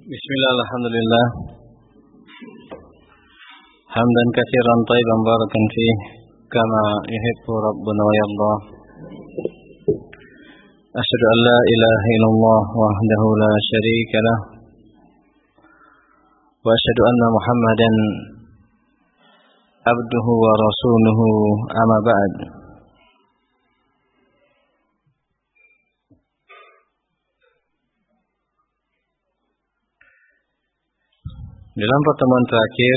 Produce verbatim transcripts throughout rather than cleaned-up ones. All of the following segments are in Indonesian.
Bismillah, alhamdulillah. Hamdan katsiran thayyiban barakan fih kama yuhibbu rabbuna wa yarda. Asyhadu an la ilaha illallah wahdahu la syarika lah. Wa asyhadu anna Muhammadan abduhu wa rasuluhu amma ba'd. Dalam pertemuan terakhir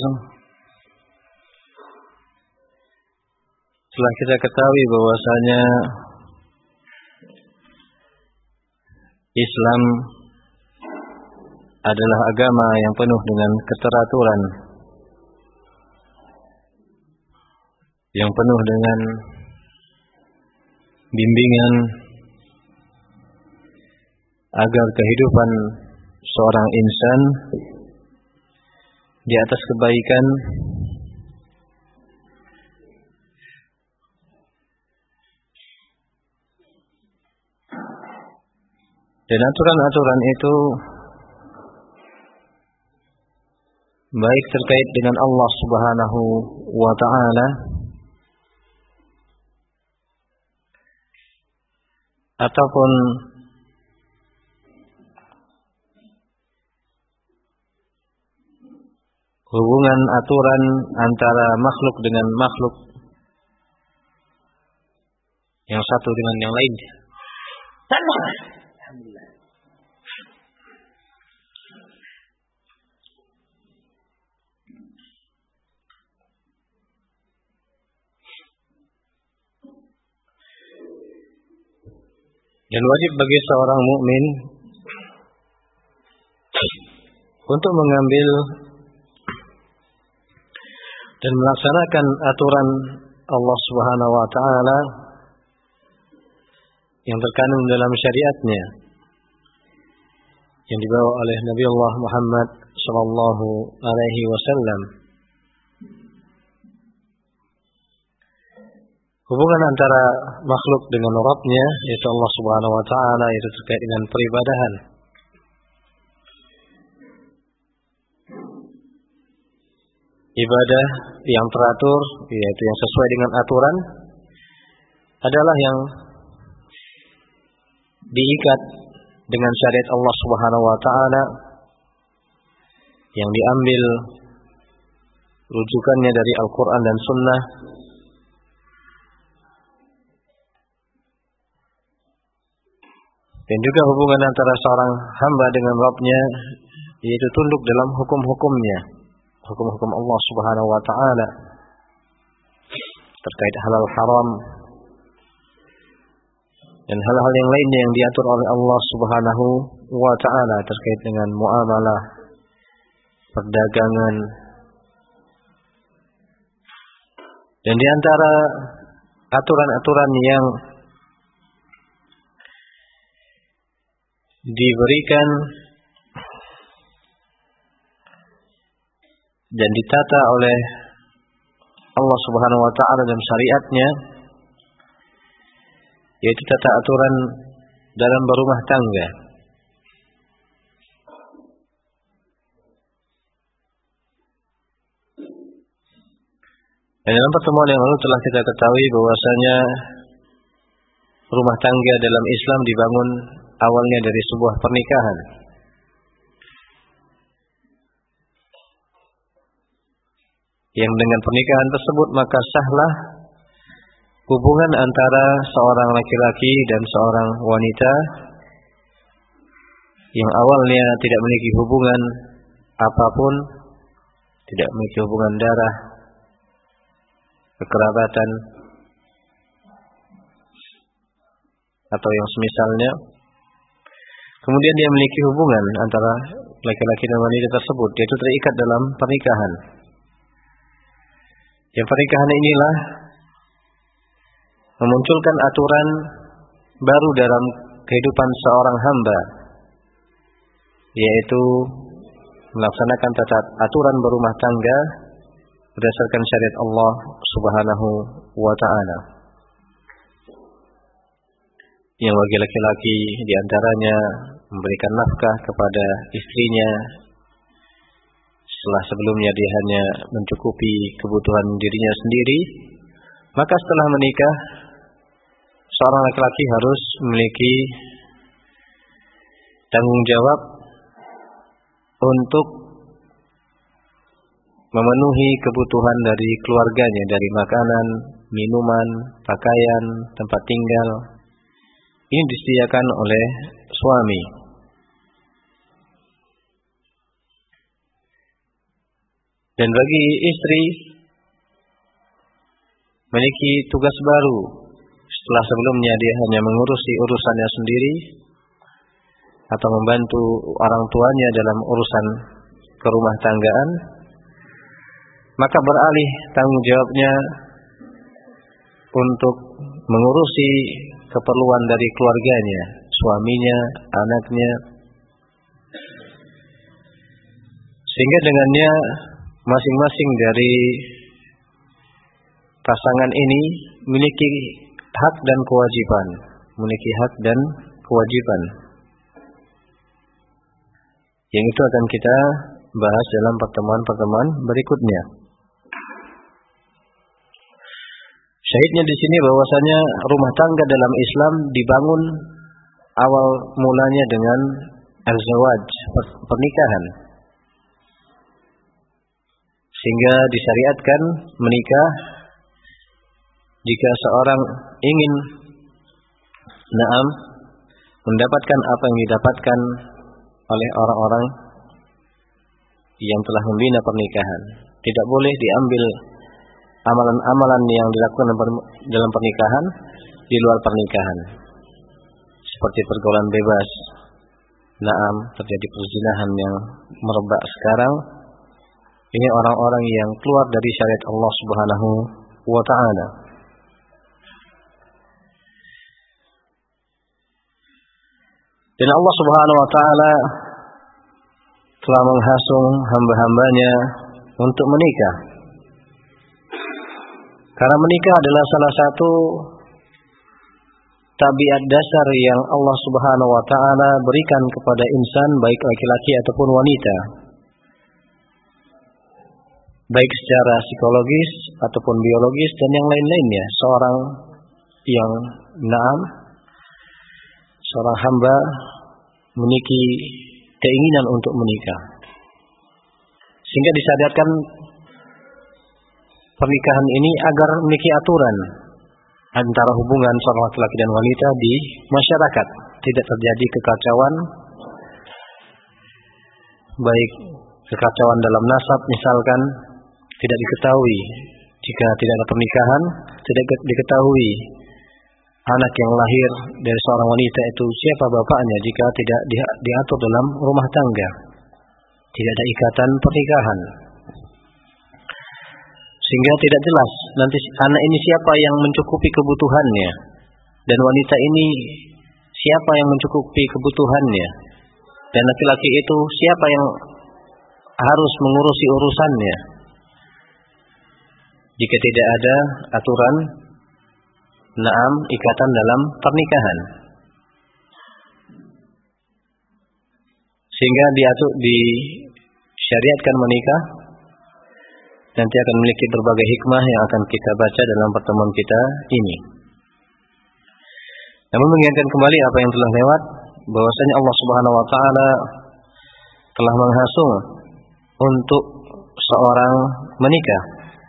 telah kita ketahui bahwasanya Islam adalah agama yang penuh dengan keteraturan, yang penuh dengan bimbingan agar kehidupan seorang insan di atas kebaikan dan aturan-aturan itu baik terkait dengan Allah Subhanahu wa ta'ala ataupun hubungan aturan antara makhluk dengan makhluk yang satu dengan yang lain. Alhamdulillah. Dan wajib bagi seorang mukmin untuk mengambil dan melaksanakan aturan Allah Subhanahu wa ta'ala yang terkandung dalam syariatnya yang dibawa oleh Nabi Allah Muhammad sallallahu alaihi wasallam. Hubungan antara makhluk dengan Rabb-nya yaitu Allah Subhanahu wa ta'ala itu terkait dengan peribadahan. Ibadah yang teratur, yaitu yang sesuai dengan aturan, adalah yang diikat dengan syariat Allah Subhanahu wa ta'ala, yang diambil rujukannya dari Al-Quran dan Sunnah, dan juga hubungan antara seorang hamba dengan Rabb-nya, yaitu tunduk dalam hukum-hukumnya, hukum-hukum Allah Subhanahu wa ta'ala terkait halal haram dan hal-hal yang lainnya yang diatur oleh Allah Subhanahu wa ta'ala terkait dengan muamalah, perdagangan. Dan di antara aturan-aturan yang diberikan dan ditata oleh Allah Subhanahu wa ta'ala dalam syariatnya, yaitu tata aturan dalam berumah tangga. Dan dalam pertemuan yang lalu telah kita ketahui bahwasanya rumah tangga dalam Islam dibangun awalnya dari sebuah pernikahan. Yang dengan pernikahan tersebut maka sahlah hubungan antara seorang laki-laki dan seorang wanita yang awalnya tidak memiliki hubungan apapun, tidak memiliki hubungan darah, kekerabatan, atau yang semisalnya. Kemudian dia memiliki hubungan antara laki-laki dan wanita tersebut, yaitu terikat dalam pernikahan. Yang pernikahan inilah memunculkan aturan baru dalam kehidupan seorang hamba, yaitu melaksanakan tata aturan berumah tangga berdasarkan syariat Allah Subhanahu wa ta'ala. Yang bagi laki-laki diantaranya memberikan nafkah kepada istrinya setelah sebelumnya dia hanya mencukupi kebutuhan dirinya sendiri, maka setelah menikah seorang laki-laki harus memiliki tanggung jawab untuk memenuhi kebutuhan dari keluarganya, dari makanan, minuman, pakaian, tempat tinggal. Ini disediakan oleh suami. Dan bagi istri memiliki tugas baru setelah sebelumnya dia hanya mengurusi urusannya sendiri atau membantu orang tuanya dalam urusan kerumah tanggaan, maka beralih tanggung jawabnya untuk mengurusi keperluan dari keluarganya, suaminya, anaknya, sehingga dengannya masing-masing dari pasangan ini memiliki hak dan kewajiban, memiliki hak dan kewajiban. Yang itu akan kita bahas dalam pertemuan-pertemuan berikutnya. Syahidnya di sini bahwasanya rumah tangga dalam Islam dibangun awal mulanya dengan al-zawaj, pernikahan. Sehingga disyariatkan menikah jika seorang ingin na'am mendapatkan apa yang didapatkan oleh orang-orang yang telah membina pernikahan. Tidak boleh diambil amalan-amalan yang dilakukan dalam pernikahan di luar pernikahan, seperti pergaulan bebas. Naam, terjadi perzinahan yang merebak sekarang. Ini orang-orang yang keluar dari syariat Allah Subhanahu wa ta'ala. Dan Allah Subhanahu wa ta'ala telah menghasung hamba-hambanya untuk menikah. Karena menikah adalah salah satu tabiat dasar yang Allah Subhanahu wa ta'ala berikan kepada insan, baik laki-laki ataupun wanita. Baik secara psikologis ataupun biologis dan yang lain-lainnya. Seorang yang na'am, seorang hamba memiliki keinginan untuk menikah. Sehingga disadarkan pernikahan ini agar memiliki aturan antara hubungan seorang laki-laki dan wanita di masyarakat. Tidak terjadi kekacauan, baik kekacauan dalam nasab misalkan, tidak diketahui jika tidak ada pernikahan, tidak diketahui anak yang lahir dari seorang wanita itu siapa bapaknya jika tidak diatur dalam rumah tangga. Tidak ada ikatan pernikahan. Sehingga tidak jelas nanti anak ini siapa yang mencukupi kebutuhannya, dan wanita ini siapa yang mencukupi kebutuhannya, dan laki-laki itu siapa yang harus mengurusi urusannya. Jika tidak ada aturan na'am ikatan dalam pernikahan, sehingga diatur disyariatkan menikah, nanti akan memiliki berbagai hikmah yang akan kita baca dalam pertemuan kita ini. Namun mengingatkan kembali apa yang telah lewat, bahwasanya Allah Subhanahu wa ta'ala telah menghasung untuk seorang menikah,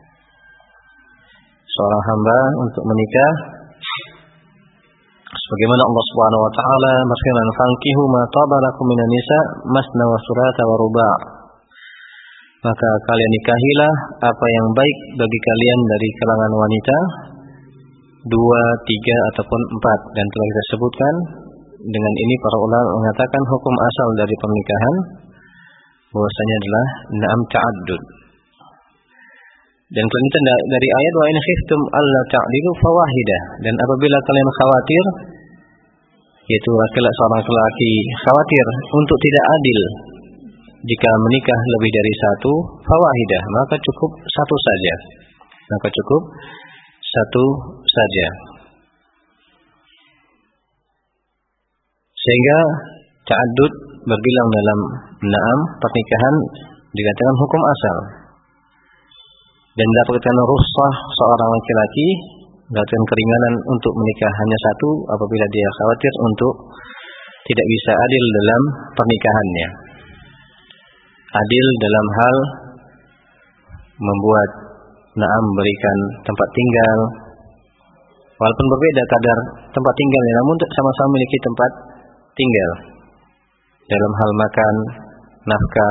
seorang hamba untuk menikah, sebagaimana Allah Subhanahu wa ta'ala berfirman, "Fankihu ma taba lakum minan nisa masna wa thulatha wa ruba'." Maka kalian nikahilah apa yang baik bagi kalian dari kalangan wanita, dua, tiga ataupun empat. Dan telah kita sebutkan, dengan ini para ulama mengatakan hukum asal dari pernikahan bahwasanya adalah na'am ta'addud. Dan kelanjutan dari ayat wa in khiftum alla ta'dilu fawahidah. Dan apabila kalian khawatir, yaitu laki-laki seorang laki khawatir untuk tidak adil jika menikah lebih dari satu, fawahidah, maka cukup satu saja. Maka cukup satu saja. Sehingga ta'addud berbilang dalam na'am pernikahan dikatakan hukum asal. Dan mendapatkan rukhsah seorang laki-laki, mendapatkan keringanan untuk menikah hanya satu apabila dia khawatir untuk tidak bisa adil dalam pernikahannya. Adil dalam hal membuat na'am berikan tempat tinggal, walaupun berbeda kadar tempat tinggalnya, namun sama-sama memiliki tempat tinggal dalam hal makan, nafkah,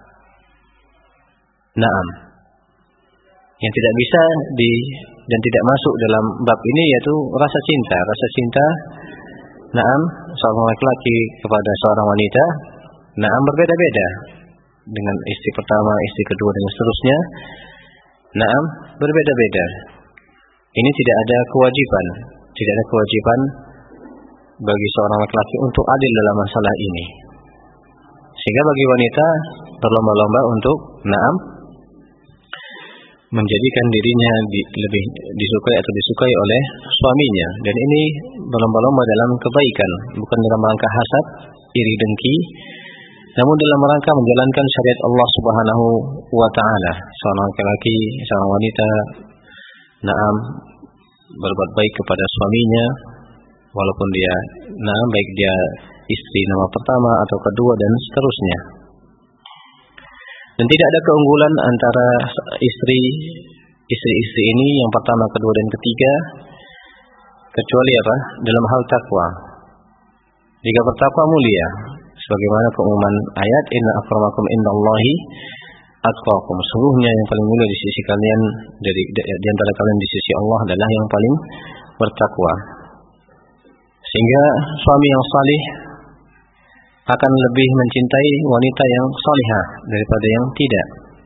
na'am. Yang tidak bisa di dan tidak masuk dalam bab ini yaitu rasa cinta. Rasa cinta, na'am, seorang laki-laki kepada seorang wanita, na'am berbeda-beda. Dengan istri pertama, istri kedua dan seterusnya, na'am berbeda-beda. Ini tidak ada kewajiban, tidak ada kewajiban bagi seorang laki-laki untuk adil dalam masalah ini. Sehingga bagi wanita berlomba-lomba untuk na'am menjadikan dirinya di, lebih disukai atau disukai oleh suaminya, dan ini berlomba-lomba dalam kebaikan, bukan dalam rangka hasad, iri dengki, namun dalam rangka menjalankan syariat Allah Subhanahu wa taala. Seorang laki-laki, seorang wanita na'am berbuat baik kepada suaminya, walaupun dia na'am baik dia istri nomor pertama atau kedua dan seterusnya. Dan tidak ada keunggulan antara istri istri-istri ini yang pertama, kedua dan ketiga kecuali apa? Dalam hal takwa. Jika bertakwa mulia, sebagaimana keumuman ayat inna akramakum indallahi atqakum. Sungguhnya yang paling mulia di sisi kalian dari di antara kalian di sisi Allah adalah yang paling bertakwa. Sehingga suami yang salih akan lebih mencintai wanita yang salihah daripada yang tidak.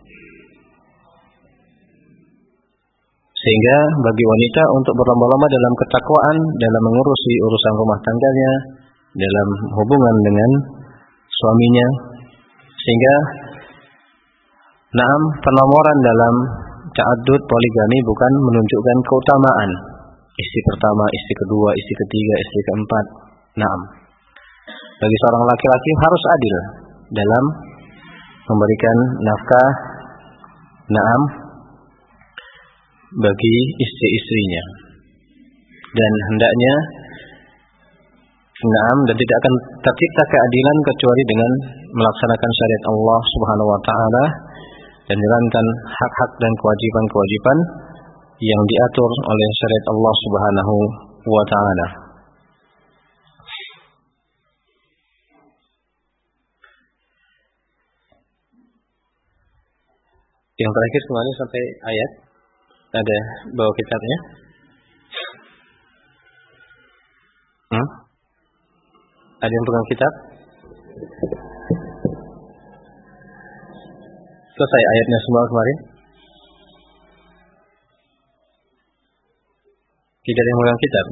Sehingga bagi wanita untuk berlomba-lomba dalam ketakwaan, dalam mengurusi urusan rumah tangganya, dalam hubungan dengan suaminya, sehingga na'am penomoran dalam ta'addud poligami bukan menunjukkan keutamaan istri pertama, istri kedua, istri ketiga, istri keempat. Na'am. Bagi seorang laki-laki harus adil dalam memberikan nafkah, na'am, bagi istri-istrinya. Dan hendaknya na'am dan tidak akan tercipta keadilan kecuali dengan melaksanakan syariat Allah Subhanahu wa taala dan menjalankan hak-hak dan kewajiban-kewajiban yang diatur oleh syariat Allah Subhanahu wa taala. Yang terakhir kemarin sampai ayat ada bawa kitabnya. Hmm? Ada yang pegang kitab? Selesai ayatnya semua kemarin? Tidak ada yang pegang kitab?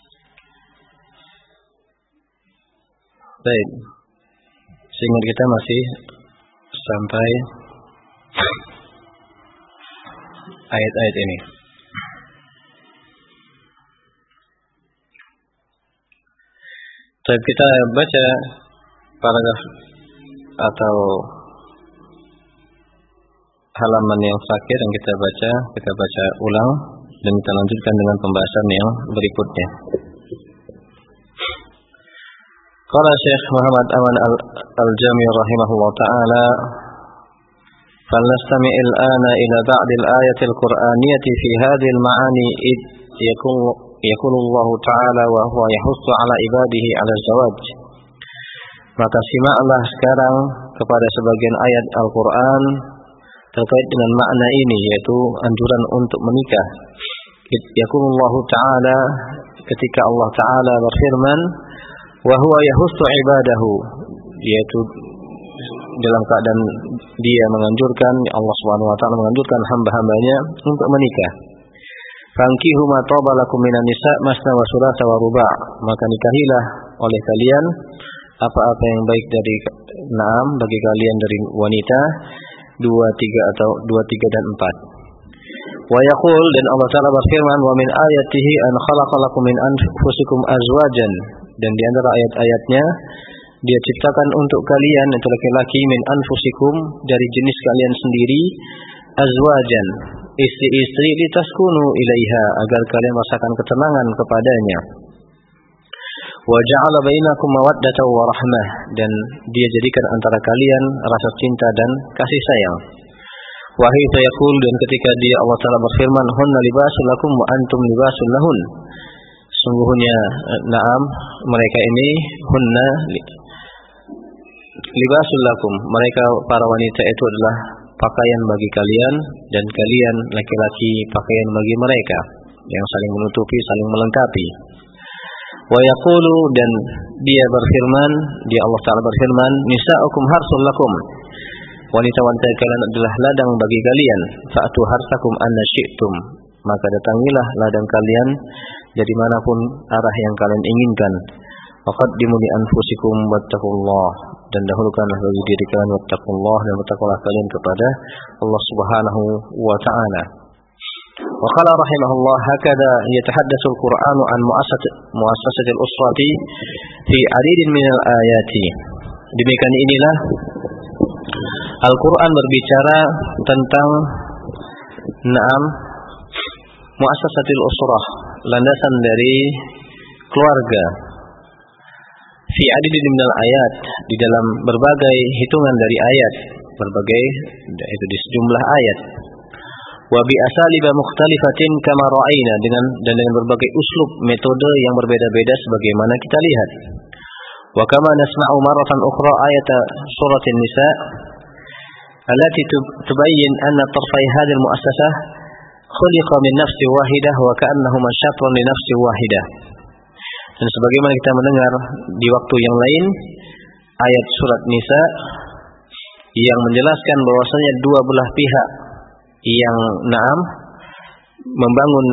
Baik. Seingat kita masih sampai ayat-ayat ini. Tapi kita baca paragraf atau halaman yang terakhir yang kita baca, kita baca ulang dan kita lanjutkan dengan pembahasan yang berikutnya. Qala Syekh Muhammad Aman Al-Jami rahimahullah taala, فلنستمع الآن إلى بعض الآية القرآنية في هذه المعاني إذ يقول, يقول الله تعالى وهو يحث على عباده على الزواج. Maka simaklah sekarang kepada sebagian ayat Al-Quran terkait dengan makna ini, yaitu anjuran untuk menikah. إذ يقول الله تعالى, ketika Allah Ta'ala berfirman, وهو يحث عباده, yaitu dalam keadaan dia menganjurkan, Allah Subhanahu wa taala menganjurkan hamba-hambanya untuk menikah. Fankihu ma taba lakum minan nisa masna wa thulatha wa ruba', maka nikahilah oleh kalian apa-apa yang baik dari na'am bagi kalian dari wanita dua, tiga atau dua, tiga dan empat. Wa yaqul, dan Allah Ta'ala berfirman, wa min ayatihi an khalaqalakum min anfusikum azwajan, dan di antara ayat-ayatnya Dia ciptakan untuk kalian, itu laki-laki, min anfusikum, dari jenis kalian sendiri, azwajan, istri-istri, litaskunu ilaiha, agar kalian merasakan ketenangan kepadanya. Wa ja'ala bainakum mawaddatan wa rahmah, dan dia jadikan antara kalian rasa cinta dan kasih sayang. Wa haitsu yaqul, dan ketika dia Allah Ta'ala berfirman, hunna libasul lakum wa antum libasul lahun, sungguhnya na'am, mereka ini hunna libasul lakum, mereka para wanita itu adalah pakaian bagi kalian, dan kalian laki-laki pakaian bagi mereka, yang saling menutupi, saling melengkapi. Wa yaqulu, dan dia berfirman, dia Allah Ta'ala berfirman, nisa'ukum harsul lakum, wanita-wanita kalian adalah ladang bagi kalian, fa'atu harsakum anna syi'tum, maka datangilah ladang kalian dari manapun arah yang kalian inginkan. Waqaddimu li anfusikum wattaqullah, dan dahulukanlah bagi diri kalian wattaqullah, dan bertakwalah kalian kepada Allah Subhanahu wa Ta'ala. Wa qala rahimahullah, hakadha yatahaddatsu al-Qur'anu an mu'assasati al-usrati fi 'adidin min al-ayati. Demikian inilah Al-Qur'an berbicara tentang na'am mu'assasatil usrah, landasan dari keluarga, fi 'adidin min al-ayat, di dalam berbagai hitungan dari ayat, berbagai itu di sejumlah ayat. Wa bi asaliba mukhtalifatin kama ra'ayna, dengan dan dengan berbagai uslub, metode yang berbeda-beda sebagaimana kita lihat. Wa kama nasma'u marratan ukhra ayat surat an-nisa allati tubayyin anna tarfay hadhihi al-mu'assasah khuliqa min nafsin wahidah wa ka'annahuma syatrun li nafsin wahidah. Dan sebagaimana kita mendengar di waktu yang lain ayat surat Nisa yang menjelaskan bahwasanya dua belah pihak yang na'am membangun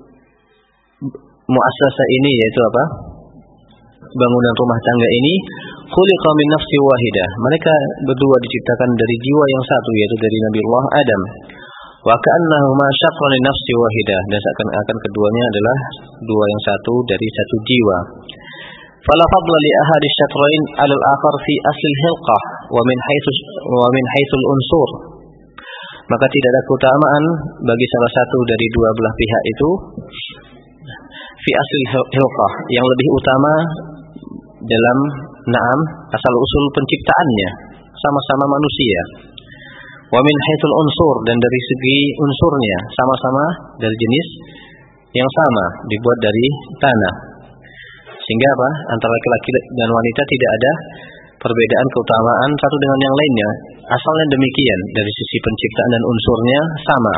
muassasah ini, yaitu apa? Bangunan rumah tangga ini, khuliqa min nafsi wahidah, mereka berdua diciptakan dari jiwa yang satu, yaitu dari Nabi Allah Adam. Wa ka'annahuma syatrun li nafsi wahidah, dan seakan-akan keduanya adalah dua yang satu dari satu jiwa. Fala fadla li ahadi syatrain 'ala al-akhar fi asli al-hilqah wa min haitsu wa min haitsu al-unsur. Maka tidak ada keutamaan bagi salah satu dari dua belah pihak itu fi asli hilqah, yang lebih utama dalam na'am asal usul penciptaannya, sama-sama manusia. Wa min haitsul unsur, dan dari segi unsurnya sama-sama dari jenis yang sama, dibuat dari tanah. Sehingga apa? Antara laki-laki dan wanita tidak ada perbedaan keutamaan satu dengan yang lainnya. Asalnya demikian, dari sisi penciptaan dan unsurnya sama.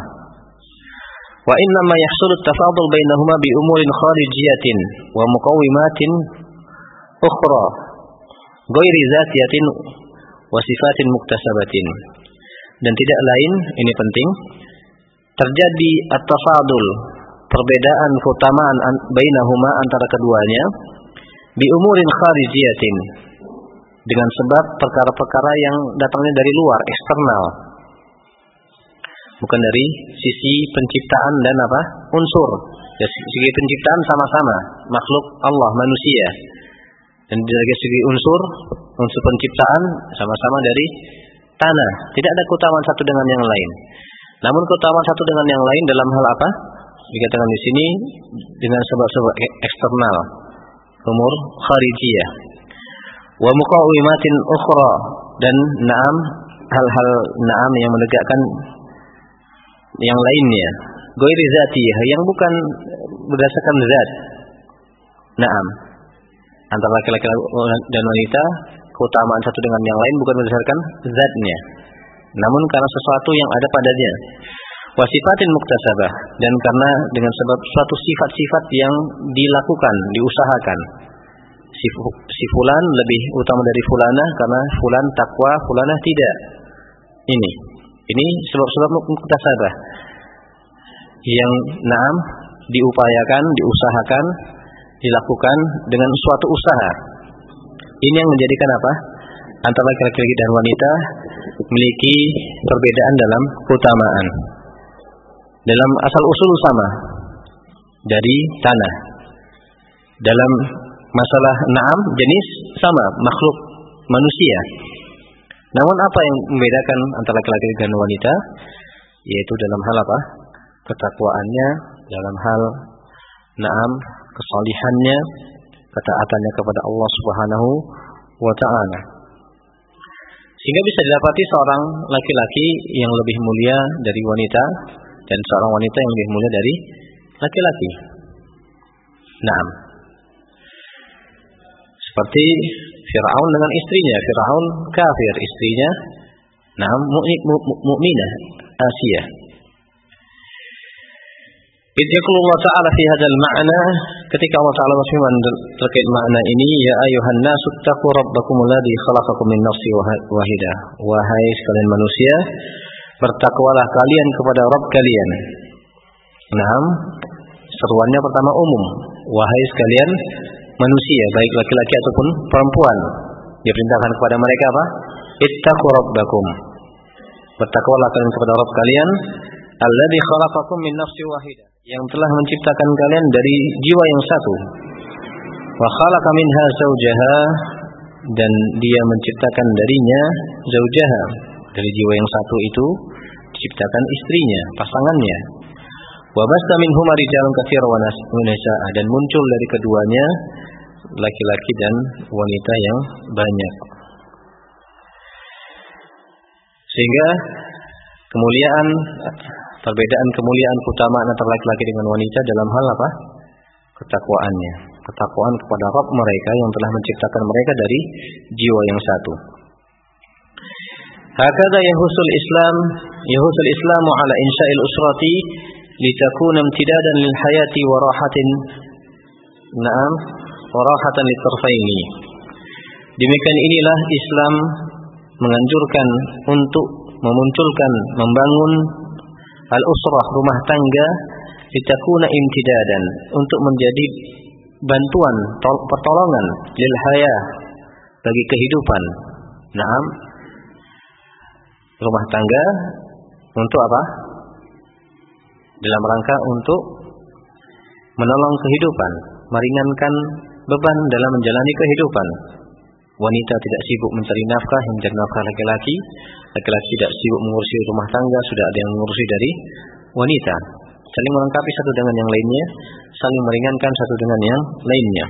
Wa inna ma yahsulu at-tafadul bainahuma bi umurin kharijiyatin wa muqawwimatin ukhra ghairi zatiyatin wa sifatin muktasabatin. Dan tidak lain, ini penting, terjadi at-tafadul, perbedaan keutamaan bainahuma antara keduanya, bi umurin kharijiyatin, dengan sebab perkara-perkara yang datangnya dari luar, eksternal, bukan dari sisi penciptaan dan apa? Unsur. Dari segi penciptaan sama-sama makhluk Allah, manusia, dan dari segi unsur, unsur penciptaan sama-sama dari tanah. Tidak ada keutamaan satu dengan yang lain. Namun keutamaan satu dengan yang lain dalam hal apa? Dikatakan di sini dengan sebab-sebab eksternal, umur kharijiyah. Wa muqawwimatin ukhra, dan na'am hal-hal na'am yang menegakkan yang lainnya, ghairi zatiyah, yang bukan berdasarkan zat. Na'am, antara laki-laki dan wanita, keutamaan satu dengan yang lain bukan berdasarkan zatnya, namun karena sesuatu yang ada padanya. Wa sifatin muktasabah, dan karena dengan sebab suatu sifat-sifat yang dilakukan, diusahakan. Si, si fulan lebih utama dari fulana karena fulan takwa, fulana tidak. Ini, ini sebab-sebab muktasabah yang na'am diupayakan, diusahakan, dilakukan dengan suatu usaha. Ini yang menjadikan apa? Antara laki-laki dan wanita memiliki perbedaan dalam keutamaan. Dalam asal usul sama, dari tanah. Dalam masalah na'am, jenis sama, makhluk manusia. Namun apa yang membedakan antara laki-laki dan wanita? Yaitu dalam hal apa? Ketakwaannya, dalam hal na'am, kesalihannya, ketaatannya kepada Allah Subhanahu wa ta'ala. Sehingga bisa didapati seorang laki-laki yang lebih mulia dari wanita dan seorang wanita yang lebih mulia dari laki-laki. Naam. Seperti Fir'aun dengan istrinya. Fir'aun kafir, istrinya naam mu'minah, Asia. Idh yaqulu Allah Ta'ala fi hadzal ma'na, ketika Allah Ta'ala berfirman terkait makna ini, ya ayuhan nasu taqu rabbakumul ladzi khalaqakum min nafsin wahidah. Wahai sekalian manusia, bertakwalah kalian kepada Rabb kalian. Naam, seruannya pertama umum. Wahai sekalian manusia, baik laki-laki ataupun perempuan, diperintahkan kepada mereka apa? Ittaqu rabbakum. Bertakwalah kalian kepada Rabb kalian, alladzi khalaqakum min nafsin wahidah, yang telah menciptakan kalian dari jiwa yang satu. Wa khalaqa minha zawjaha, dan dia menciptakan darinya zaujaha, dari jiwa yang satu itu diciptakan istrinya, pasangannya. Wa basta minhuma rijalan katsiran wa nisaa, dan muncul dari keduanya laki-laki dan wanita yang banyak. Sehingga kemuliaan, perbedaan kemuliaan keutamaan antara laki-laki dengan wanita dalam hal apa? Ketakwaannya, ketakwaan kepada Rabb mereka yang telah menciptakan mereka dari jiwa yang satu. Hakadha yahusul Islam, yahusul Islamu ala insya'il usrati litakuna imtidadan lil hayati wa rahatin. Naam, wa rahatan litarfaini. Demikian inilah Islam menganjurkan untuk memunculkan, membangun al-usrah, rumah tangga, litakuna imtidadan, untuk menjadi bantuan, pertolongan, lil haya, bagi kehidupan. Naam, rumah tangga untuk apa? Dalam rangka untuk menolong kehidupan, meringankan beban dalam menjalani kehidupan. Wanita tidak sibuk mencari nafkah, yang mencari nafkah laki-laki. Laki-laki tidak sibuk mengurusi rumah tangga, sudah ada yang mengurusi dari wanita. Saling melengkapi satu dengan yang lainnya, saling meringankan satu dengan yang lainnya.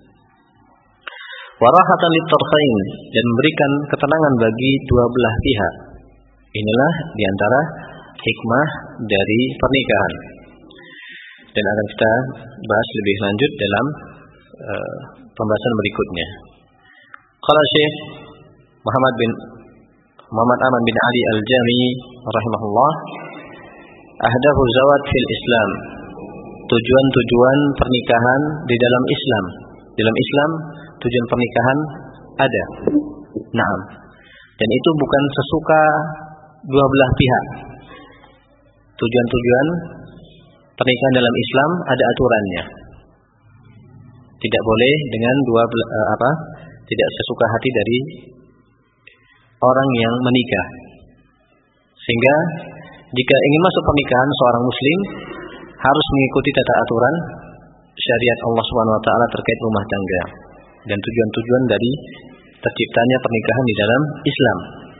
Warahatan litarfain, dan memberikan ketenangan bagi dua belah pihak. Inilah diantara hikmah dari pernikahan. Dan akan kita bahas lebih lanjut dalam uh, pembahasan berikutnya. Qala Syekh Muhammad bin Muhammad Aman bin Ali Al-Jami rahimahullah, ahdafu zawat fil Islam, tujuan-tujuan pernikahan di dalam Islam. Dalam Islam tujuan pernikahan ada. Naam. Dan itu bukan sesuka dua belah pihak. Tujuan-tujuan pernikahan dalam Islam ada aturannya. Tidak boleh dengan dua uh, apa? Tidak sesuka hati dari orang yang menikah. Sehingga jika ingin masuk pernikahan, seorang muslim harus mengikuti tata aturan syariat Allah Subhanahu wa taala terkait rumah tangga dan tujuan-tujuan dari terciptanya pernikahan di dalam Islam.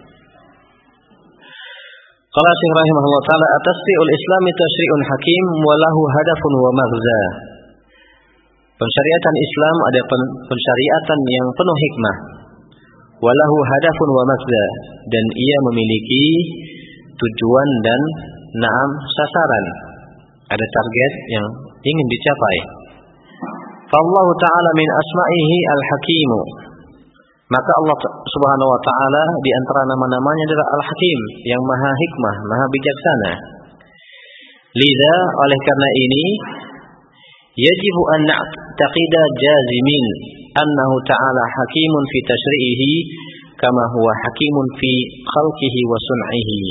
Qala Syekh rahimahullah taala, at-tasri'ul islami tasyri'un hakim wa lahu hadafun wa maghza. Pensyariatan Islam ada pensyariatan yang penuh hikmah. Walahu hadafun wa maghza, dan ia memiliki tujuan dan naam sasaran. Ada target yang ingin dicapai. Fallahu ta'ala min asma'ihi al-hakimu. Maka Allah Subhanahu wa taala di antara nama-namanya adalah Al-Hakim, yang maha hikmah, maha bijaksana. Lidza, oleh karena ini, yajibu an na'taqida jazimin annahu ta'ala hakimun fi tashri'ihi kama huwa hakimun fi khalqihi wa sun'ihi.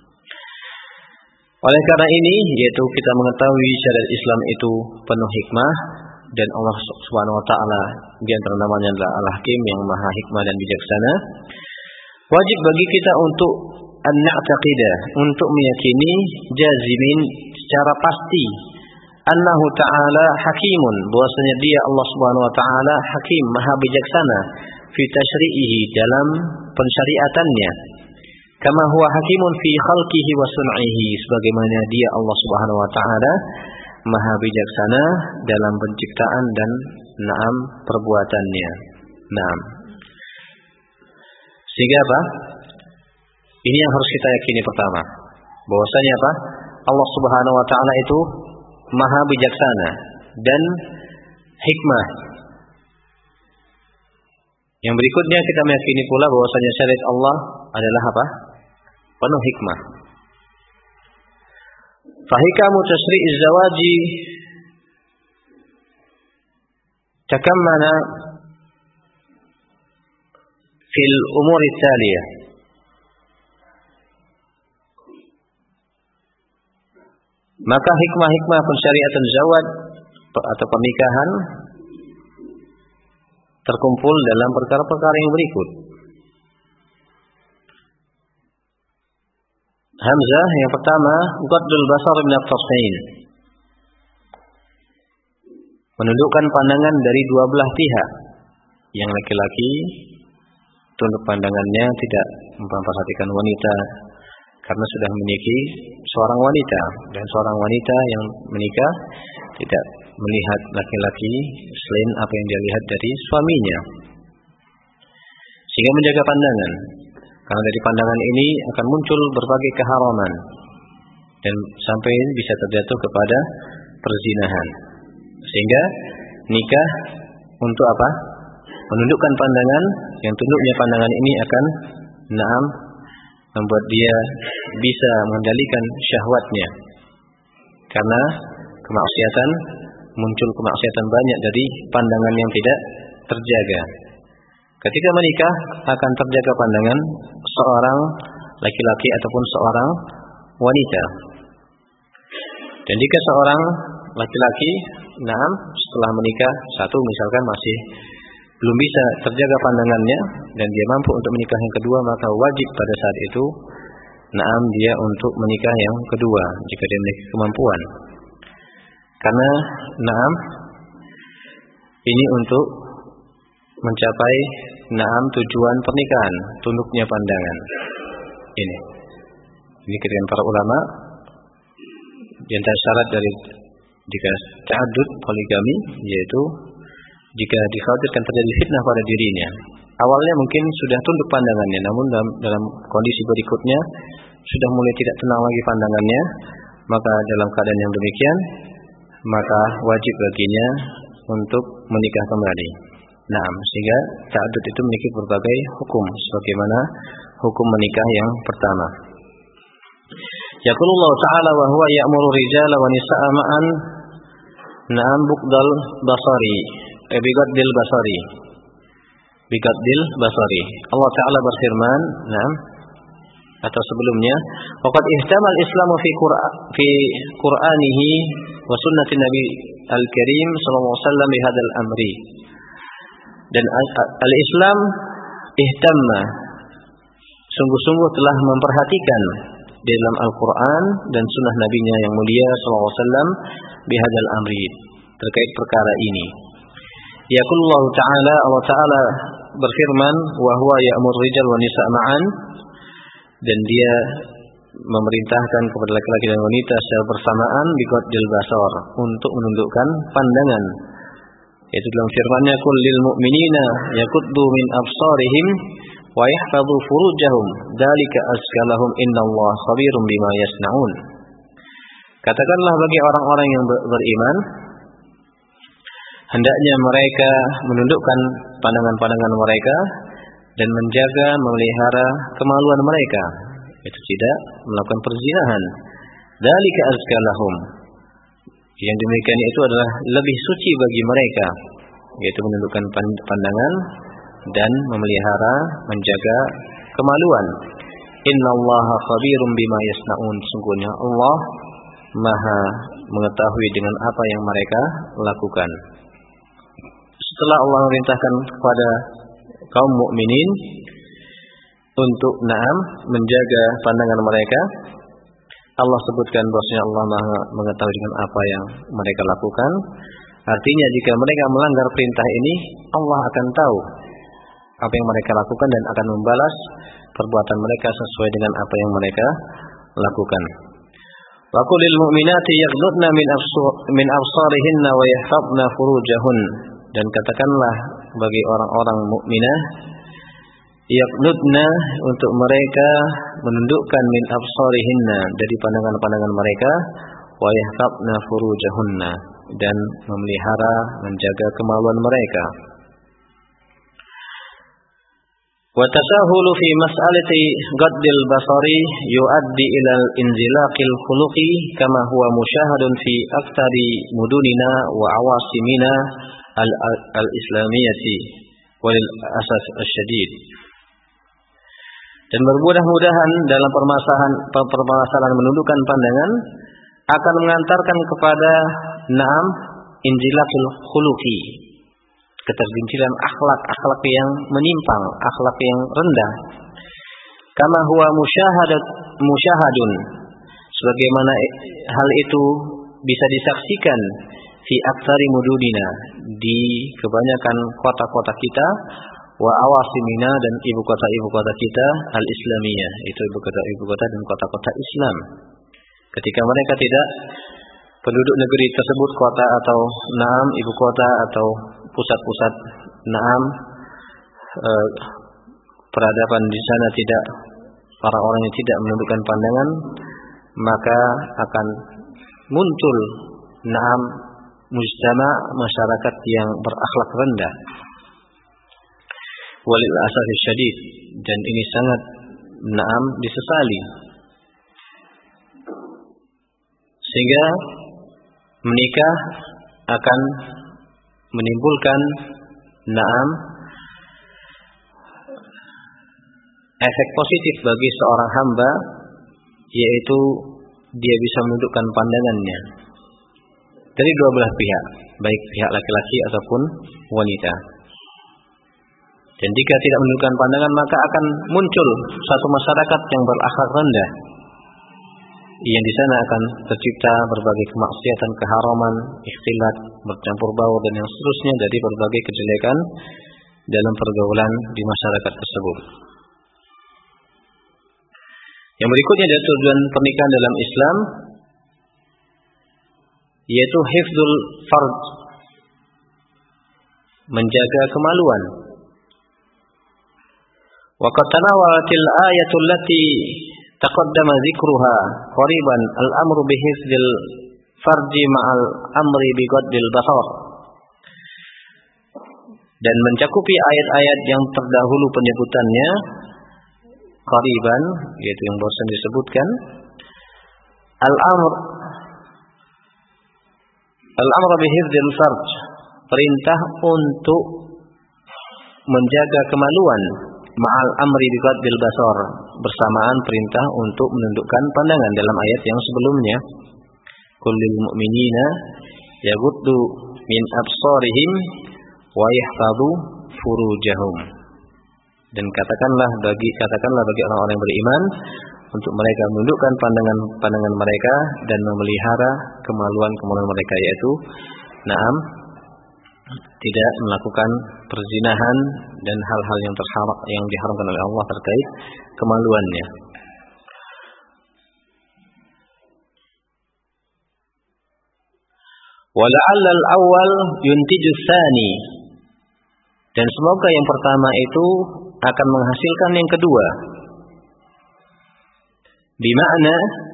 Oleh karena ini, yaitu kita mengetahui syariat Islam itu penuh hikmah, dan Allah Subhanahu wa taala di antara namanya adalah Al-Hakim, yang maha hikmah dan bijaksana. Wajib bagi kita untuk an-na'taqida, untuk meyakini jazimin secara pasti annahu ta'ala hakimun, bahwasanya dia Allah Subhanahu wa taala hakim, maha bijaksana, fi tashri'ihi, dalam pensyariatannya, kama huwa hakimun fi khalqihi wa sun'ihi, sebagaimana dia Allah Subhanahu wa taala maha bijaksana dalam penciptaan dan naam perbuatannya. Naam. Sehingga apa? Ini yang harus kita yakini pertama. Bahwasanya apa? Allah Subhanahu wa taala itu maha bijaksana dan hikmah. Yang berikutnya kita meyakini pula bahwasanya syariat Allah adalah apa? Penuh hikmah. Fahikamu tashri'iz zawaji takammana fil umuri tsaliyah. Maka hikmah-hikmah pensyariatan zawaj atau pernikahan terkumpul dalam perkara-perkara yang berikut. Hamzah yang pertama, ghaddul basar min at-tarfain, menundukkan pandangan dari dua belah pihak. Yang laki-laki tunduk pandangannya tidak memperhatikan wanita karena sudah memiliki seorang wanita, dan seorang wanita yang menikah tidak melihat laki-laki selain apa yang dia lihat dari suaminya, sehingga menjaga pandangan. Karena dari pandangan ini akan muncul berbagai keharaman dan sampai bisa terjatuh kepada perzinahan. Sehingga nikah untuk apa? Menundukkan pandangan, yang tunduknya pandangan ini akan naam membuat dia bisa mengendalikan syahwatnya. Karena kemaksiatan, muncul kemaksiatan banyak dari pandangan yang tidak terjaga. Ketika menikah akan terjaga pandangan seorang laki-laki ataupun seorang wanita. Dan jika seorang laki-laki, naam, setelah menikah, satu misalkan masih belum bisa terjaga pandangannya dan dia mampu untuk menikah yang kedua, maka wajib pada saat itu, naam, dia untuk menikah yang kedua jika dia memiliki kemampuan. Karena naam, ini untuk mencapai naam tujuan pernikahan, tunduknya pandangan. Ini. Ini kata para ulama, di antara syarat dari jika ta'addud poligami, yaitu jika dikhawatirkan terjadi fitnah pada dirinya. Awalnya mungkin sudah tunduk pandangannya, namun dalam, dalam kondisi berikutnya sudah mulai tidak tenang lagi pandangannya, maka dalam keadaan yang demikian, maka wajib baginya untuk menikah kembali. Nah, sehingga ta'addud itu memiliki berbagai hukum, sebagaimana hukum menikah yang pertama. Yaqulullahu ta'ala wa huwa ya'muru rijala wa nisa'a ma'an na'am buqdal basari eh, biqaddil basari biqaddil basari. Allah Ta'ala berfirman, na'am, atau sebelumnya, waqad ihtamal islamu fi Qur'an fi Qur'anihi wa sunnati Nabi al-Karim sallallahu alaihi wasallam bi hadzal amri. Dan al-Islam ihtamma, sungguh-sungguh telah memperhatikan di dalam Al-Quran dan sunnah Nabi-Nya yang mulia sallallahu alaihi wasallam bihadzal amri, terkait perkara ini. Yaqulullah ta'ala, Allah Ta'ala berfirman, wa huwa ya'muru rijal wa nisa' ma'an, dan dia memerintahkan kepada laki-laki dan wanita secara bersamaan biqaddil basar, untuk menundukkan pandangan. Yaitu dalam firman-Nya, qul lil mu'minina yaquddu min absarihim wa yahfazu furujahum dzalika azka lahum innallaha khabirum bima yasnaun. Katakanlah bagi orang-orang yang beriman, hendaknya mereka menundukkan pandangan-pandangan mereka dan menjaga, memelihara kemaluan mereka, itu tidak melakukan perzinahan. Dzalika azka lahum, yang demikian itu adalah lebih suci bagi mereka, yaitu menundukkan pandangan dan memelihara, menjaga kemaluan. Innallaha khabirum bima yasnaun, sungguhnya Allah Maha mengetahui dengan apa yang mereka lakukan. Setelah Allah memerintahkan kepada kaum mukminin untuk na'am menjaga pandangan mereka, Allah sebutkan bahwasanya Allah Maha mengetahui dengan apa yang mereka lakukan. Artinya jika mereka melanggar perintah ini, Allah akan tahu apa yang mereka lakukan dan akan membalas perbuatan mereka sesuai dengan apa yang mereka lakukan. Wa qul lil mu'minati yaghdudna min absar min absarihinna wa yahfazna furujahun, dan katakanlah bagi orang-orang mukminah yaghdudna, untuk mereka menundukkan min absarihinna, dari pandangan-pandangan mereka, wa yahfazna furujahunna, dan memelihara menjaga kemaluan mereka. Wa tasahulu fi mas'alati ghaddil basari yuaddi ila al-inzilaqil khuluqi kama huwa musyahadun fi aktsari mudunina wa awasimina al-islamiyyati walil asas asyadid. Dan bermudah-mudahan dalam permasalahan permasalahan menundukkan pandangan akan mengantarkan kepada naam inzilaqil khuluqi, ketergelinciran akhlak, akhlak yang menyimpang, akhlak yang rendah. Kama huwa musyahadat musyahadun, sebagaimana hal itu bisa disaksikan fi aktsari mududina, di kebanyakan kota-kota kita, wa awasimina, dan ibu kota-ibu kota kita al-islamiyah, itu ibu kota-ibu kota dan kota-kota Islam. Ketika mereka tidak, penduduk negeri tersebut, kota atau naam ibu kota atau pusat-pusat naam e, peradaban di sana tidak, orang-orang yang tidak menundukkan pandangan, maka akan muncul naam mujtama, masyarakat yang berakhlak rendah. Walil asaf syadid, dan ini sangat naam disesali, sehingga menikah akan menimbulkan naam efek positif bagi seorang hamba, yaitu dia bisa menundukkan pandangannya dari dua belah pihak, baik pihak laki-laki ataupun wanita. Dan jika tidak menundukkan pandangan, maka akan muncul satu masyarakat yang berakhlak rendah, yang di sana akan tercipta berbagai kemaksiatan, keharaman, ikhtilat, bercampur baur, dan yang seterusnya dari berbagai kejelekan dalam pergaulan di masyarakat tersebut. Yang berikutnya dari tujuan pernikahan dalam Islam, yaitu hifdzul fard, menjaga kemaluan. Wa qad tanawalatil ayatul lati taqaddama dzikruha qariban al-amru bi hifdzil farji ma'al amri bi ghaddil basar, dan mencakupi ayat-ayat yang terdahulu penyebutannya qariban, yaitu yang barusan disebutkan, al-amr al-amru bi hifdzil farj, perintah untuk menjaga kemaluan, ma'al amri bi ghaddil basar, bersamaan perintah untuk menundukkan pandangan dalam ayat yang sebelumnya. Kullil mu'minina yaghuddu min absarihim wa yahfadhu furujahum, dan katakanlah bagi katakanlah bagi orang-orang yang beriman untuk mereka menundukkan pandangan-pandangan mereka dan memelihara kemaluan-kemaluan mereka, yaitu naam tidak melakukan perzinahan dan hal-hal yang terharam, yang diharamkan oleh Allah terkait kemaluannya. Wala'alla al-awwal yuntiju tsani, dan semoga yang pertama itu akan menghasilkan yang kedua. Bimakna,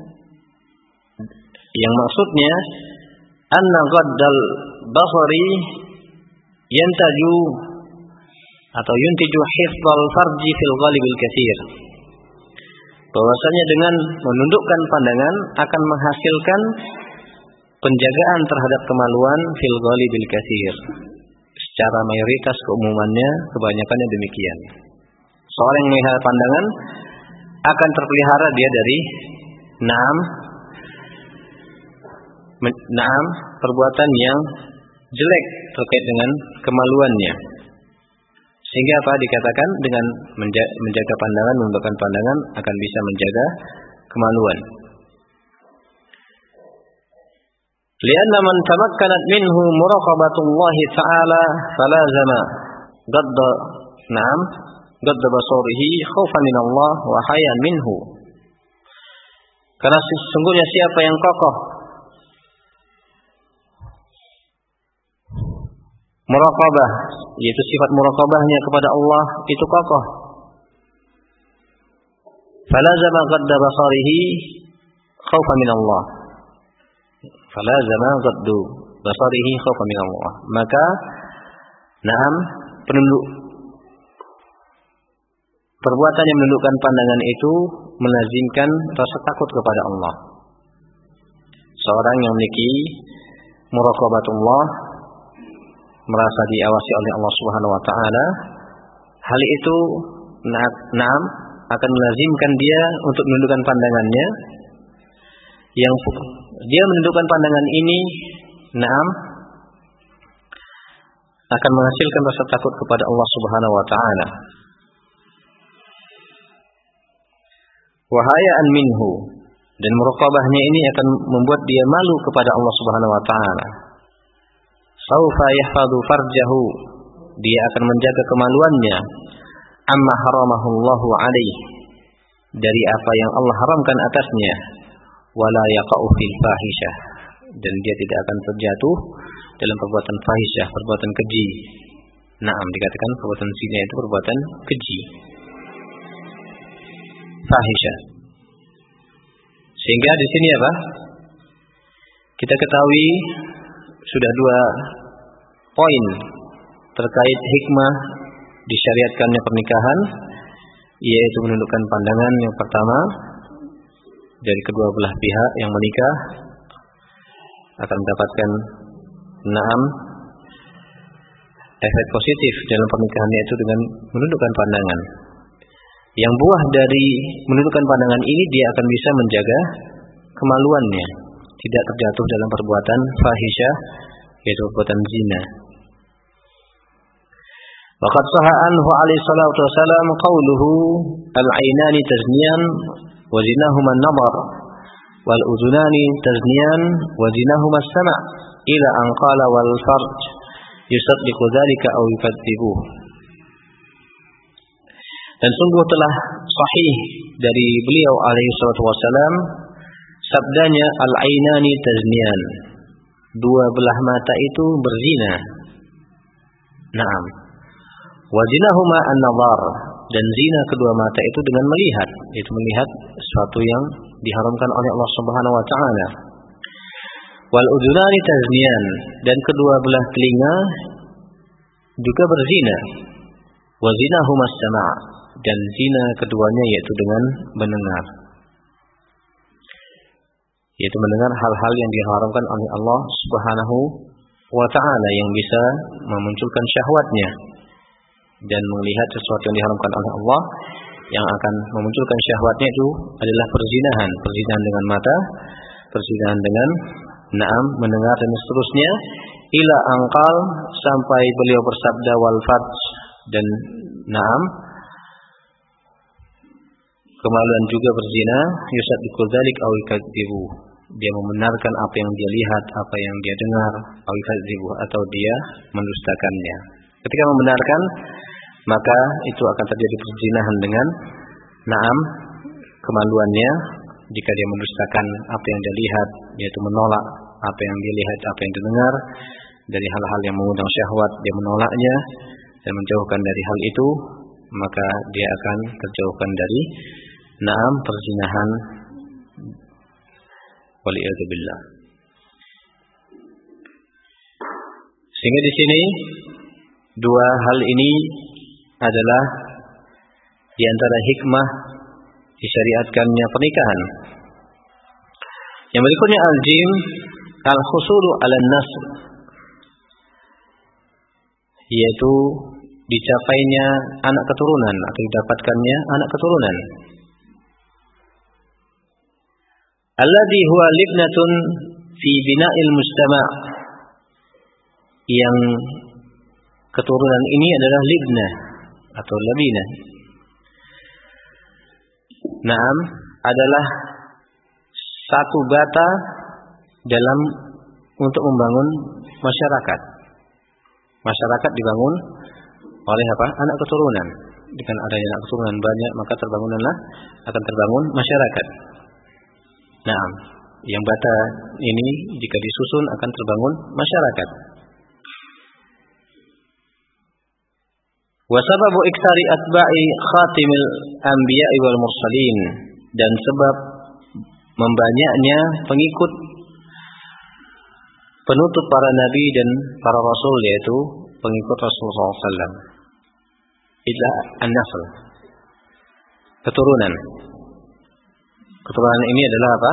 yang maksudnya anna ghaddal basari yantaju atau yuntiju hifdzal farji fil ghalibil katsir, bahwasanya dengan menundukkan pandangan akan menghasilkan penjagaan terhadap kemaluan fil ghalibil katsir, secara mayoritas keumumannya, kebanyakannya demikian. Seorang yang melihara pandangan akan terpelihara dia dari naam naam perbuatan yang jelek terkait dengan kemaluannya. Sehingga apa dikatakan dengan menjaga pandangan, menundukkan pandangan akan bisa menjaga kemaluan. Lianna man tamakkanat minhu muraqabatullah ta'ala falazama gadda Naam, gadda basarihi khaufan min Allah wa hayan minhu. Karena sesungguhnya siapa yang kokoh muraqabah, yaitu sifat muraqabahnya kepada Allah itu kokoh. Falazama gadda basarihi khaufan min Allah. Falazama gaddu basarihi khaufan min Allah. Maka naam, penunduk perbuatan yang menundukkan pandangan itu melazimkan rasa takut kepada Allah. Seorang yang memiliki muraqabatullah, merasa diawasi oleh Allah Subhanahu wa taala, hal itu naam akan melazimkan dia untuk menundukkan pandangannya. Yang dia menundukkan pandangan ini naam akan menghasilkan rasa takut kepada Allah Subhanahu wa taala. Wahayaan minhu, dan muraqabahnya ini akan membuat dia malu kepada Allah Subhanahu wa taala. Saufa yahfadhu farjahu, dia akan menjaga kemaluannya. Amma haramahu Allahu alaihi, dari apa yang Allah haramkan atasnya. Wala yaqa'u fil fahisyah, dan dia tidak akan terjatuh dalam perbuatan fahisyah, perbuatan keji. Naam, dikatakan perbuatan zina itu perbuatan keji, fahisyah. Sehingga di sini apa? Kita ketahui sudah dua poin terkait hikmah disyariatkannya pernikahan, yaitu menundukkan pandangan yang pertama dari kedua belah pihak yang menikah akan mendapatkan naam efek positif dalam pernikahannya itu dengan menundukkan pandangan. Yang buah dari menundukkan pandangan ini, dia akan bisa menjaga kemaluannya, tidak terjatuh dalam perbuatan fahisyah, yaitu perbuatan zina. Waqad sahha anhu alaihi salatu wasalam qauluhu al-'ainani tazniyan wa zinahuma an-nazar wal udhunani tazniyan wa zinahuma as-sam' ila an qala wal farj yusaddiqu dzalika aw yukadzibuhu. Dan sungguh telah sahih dari beliau alaihi salatu wasalam sabdanya, al-'ainani tazniyan, dua belah mata itu berzina. Naam. Wa zinahuma an-nazar, dan zina kedua mata itu dengan melihat, yaitu melihat sesuatu yang diharamkan oleh Allah Subhanahu wa taala. Wal udhunani tazniyan, dan kedua belah telinga juga berzina. Wa zinahuma as-sam', dan zina keduanya yaitu dengan mendengar, yaitu mendengar hal-hal yang diharamkan oleh Allah Subhanahu wa taala yang bisa memunculkan syahwatnya, dan melihat sesuatu yang diharamkan oleh Allah yang akan memunculkan syahwatnya itu adalah perzinahan, perzinahan dengan mata, perzinahan dengan naam mendengar dan seterusnya, ila angkal, sampai beliau bersabda wal farj, dan naam kemaluan juga berzina, yusaddiqu dzalik aw yukadzibu, dia membenarkan apa yang dia lihat, apa yang dia dengar, aw yukadzibu, atau dia mendustakannya. Ketika membenarkan, maka itu akan terjadi perzinahan dengan naam kemaluannya. Jika dia mendustakan apa yang dia lihat, yaitu menolak apa yang dia lihat, apa yang dia dengar dari hal-hal yang mengundang syahwat, dia menolaknya dan menjauhkan dari hal itu, maka dia akan terjauhkan dari naam perzinahan, waliyadu billah. Sehingga di sini dua hal ini adalah di antara hikmah disyariatkannya pernikahan. Yang berikutnya al-jim al-husulu 'alan nasl, yaitu dicapainya anak keturunan atau didapatkannya anak keturunan. Alladhi huwa libnatun fi bina'il mujtama', yang keturunan ini adalah libnah atau labinah. Naam, adalah satu bata dalam untuk membangun masyarakat. Masyarakat dibangun oleh apa? Anak keturunan. Dengan adanya anak keturunan banyak, maka terbangunlah akan terbangun masyarakat. Nah, yang bata ini jika disusun akan terbangun masyarakat. Wa sababu iktsari atba'i khatimil anbiya'i wal mursalin, dan sebab membanyaknya pengikut penutup para nabi dan para rasul, yaitu pengikut Rasulullah sallallahu alaihi wasallam. Illa an-nasl, keturunan. Keturunan ini adalah apa?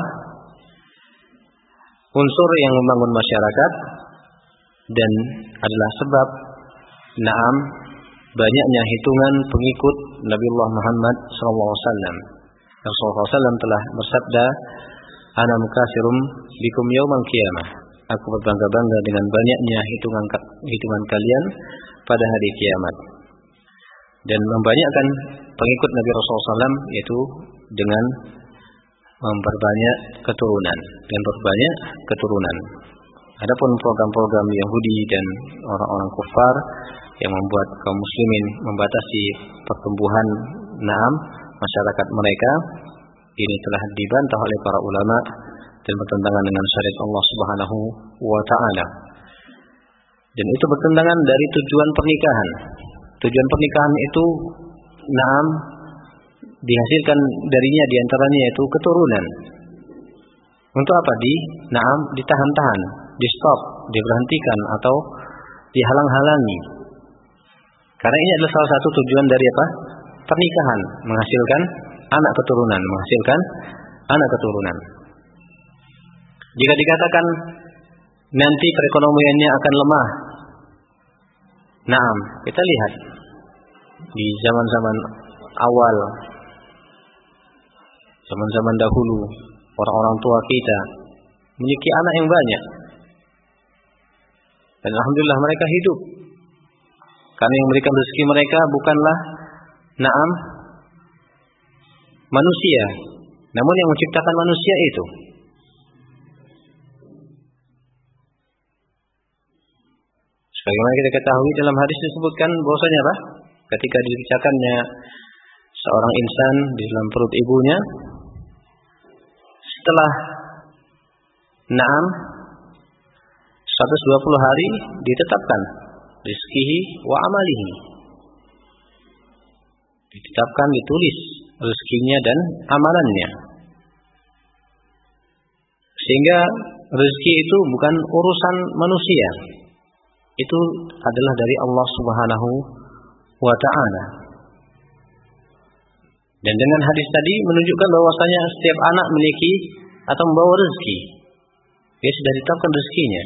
Unsur yang membangun masyarakat dan adalah sebab na'am banyaknya hitungan pengikut Nabiullah Muhammad sallallahu alaihi wasallam. Rasulullah sallallahu alaihi wasallam telah bersabda, "Ana mukatsirum bikum yaumal qiyamah." Aku berbangga-bangga dengan banyaknya hitungan hitungan kalian pada hari kiamat. Dan membanyakkan pengikut Nabi Rasulullah sallallahu alaihi wasallam yaitu dengan memperbanyak keturunan, dengan berbanyak keturunan. Adapun program-program Yahudi dan orang-orang kufar yang membuat kaum muslimin membatasi pertumbuhan naam masyarakat mereka, ini telah dibantah oleh para ulama dan bertentangan dengan syariat Allah Subhanahu wa taala. Dan itu bertentangan dari tujuan pernikahan. Tujuan pernikahan itu naam dihasilkan darinya diantaranya yaitu keturunan. Untuk apa? Di naam ditahan-tahan, di stop, diberhentikan atau dihalang-halangi. Karena ini adalah salah satu tujuan dari apa? Pernikahan, menghasilkan anak keturunan, menghasilkan anak keturunan. Jika dikatakan nanti perekonomiannya akan lemah, naam, kita lihat di zaman-zaman awal, zaman-zaman dahulu, orang-orang tua kita memiliki anak yang banyak. Dan alhamdulillah mereka hidup. Karena yang memberikan rezeki mereka bukanlah naam manusia, namun yang menciptakan manusia itu. Sebagaimana kita ketahui dalam hadis disebutkan bahwasanya apa? Ketika diciptakannya seorang insan di dalam perut ibunya, setelah naam seratus dua puluh hari ditetapkan rizkihi wa amalihi, ditetapkan, ditulis rezekinya dan amalannya, sehingga rezeki itu bukan urusan manusia, itu adalah dari Allah Subhanahu wa taala. Dan dengan hadis tadi menunjukkan bahwasanya setiap anak memiliki atau membawa rezeki. Dia sudah ditetapkan rezekinya.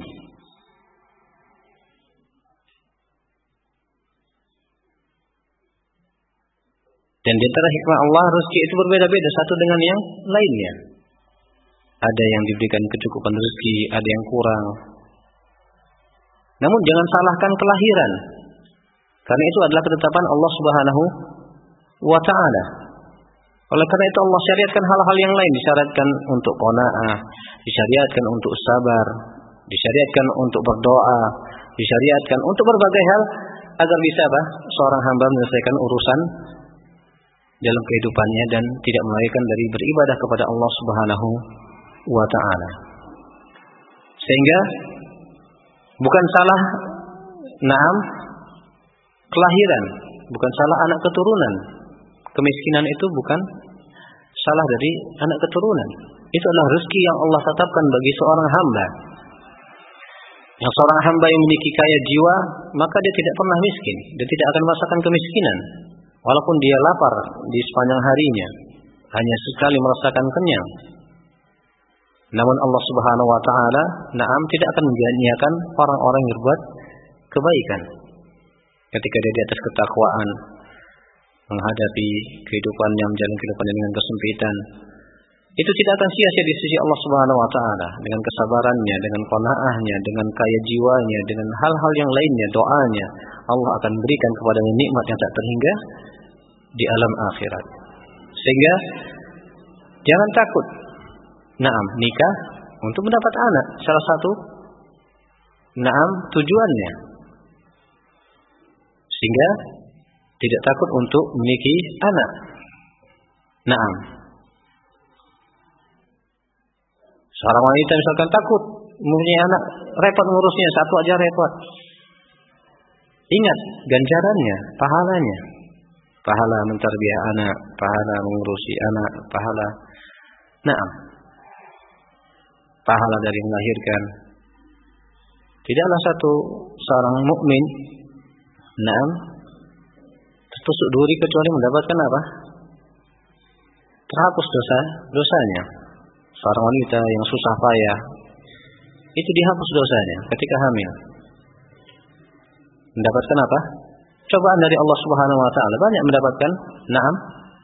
Dan di antara hikmah Allah, rezeki itu berbeda-beda satu dengan yang lainnya. Ada yang diberikan kecukupan rezeki, ada yang kurang. Namun jangan salahkan kelahiran, karena itu adalah ketetapan Allah Subhanahu wa taala. Oleh karena itu Allah syariatkan hal-hal yang lain, disyariatkan untuk qanaah, disyariatkan untuk sabar, disyariatkan untuk berdoa, disyariatkan untuk berbagai hal agar bisa apa? Seorang hamba menyelesaikan urusan dalam kehidupannya dan tidak melarikan dari beribadah kepada Allah Subhanahu wa taala. Sehingga bukan salah naam kelahiran, bukan salah anak keturunan. Kemiskinan itu bukan salah dari anak keturunan. Itu adalah rezeki yang Allah tetapkan bagi seorang hamba. Yang seorang hamba yang memiliki kaya jiwa, maka dia tidak pernah miskin. Dia tidak akan merasakan kemiskinan. Walaupun dia lapar di sepanjang harinya, hanya sekali merasakan kenyang. Namun Allah Subhanahu wa taala na'am tidak akan menyanyiakan orang-orang yang berbuat kebaikan. Ketika dia di atas ketakwaan, menghadapi kehidupannya, menjalani kehidupannya dengan kesempitan, itu tidak akan sia-sia di sisi Allah Subhanahu wa taala dengan kesabarannya, dengan qanaahnya, dengan kaya jiwanya, dengan hal-hal yang lainnya, doanya, Allah akan berikan kepadanya nikmat yang tak terhingga di alam akhirat. Sehingga jangan takut. Naam, nikah untuk mendapat anak, salah satu naam tujuannya. Sehingga tidak takut untuk memiliki anak. Naam. Seorang wanita misalkan takut mempunyai anak, repot ngurusnya, satu aja repot. Ingat ganjarannya, pahalanya. Pahala mentarbiah anak, pahala mengurusi anak, pahala naam. Pahala dari melahirkan. Tidaklah satu seorang mukmin naam tertusuk duri kecuali mendapatkan apa? Terhapus dosa dosanya. Seorang wanita yang susah payah itu dihapus dosanya ketika hamil. Mendapatkan apa? Cobaan dari Allah Subhanahu wa taala, banyak mendapatkan naam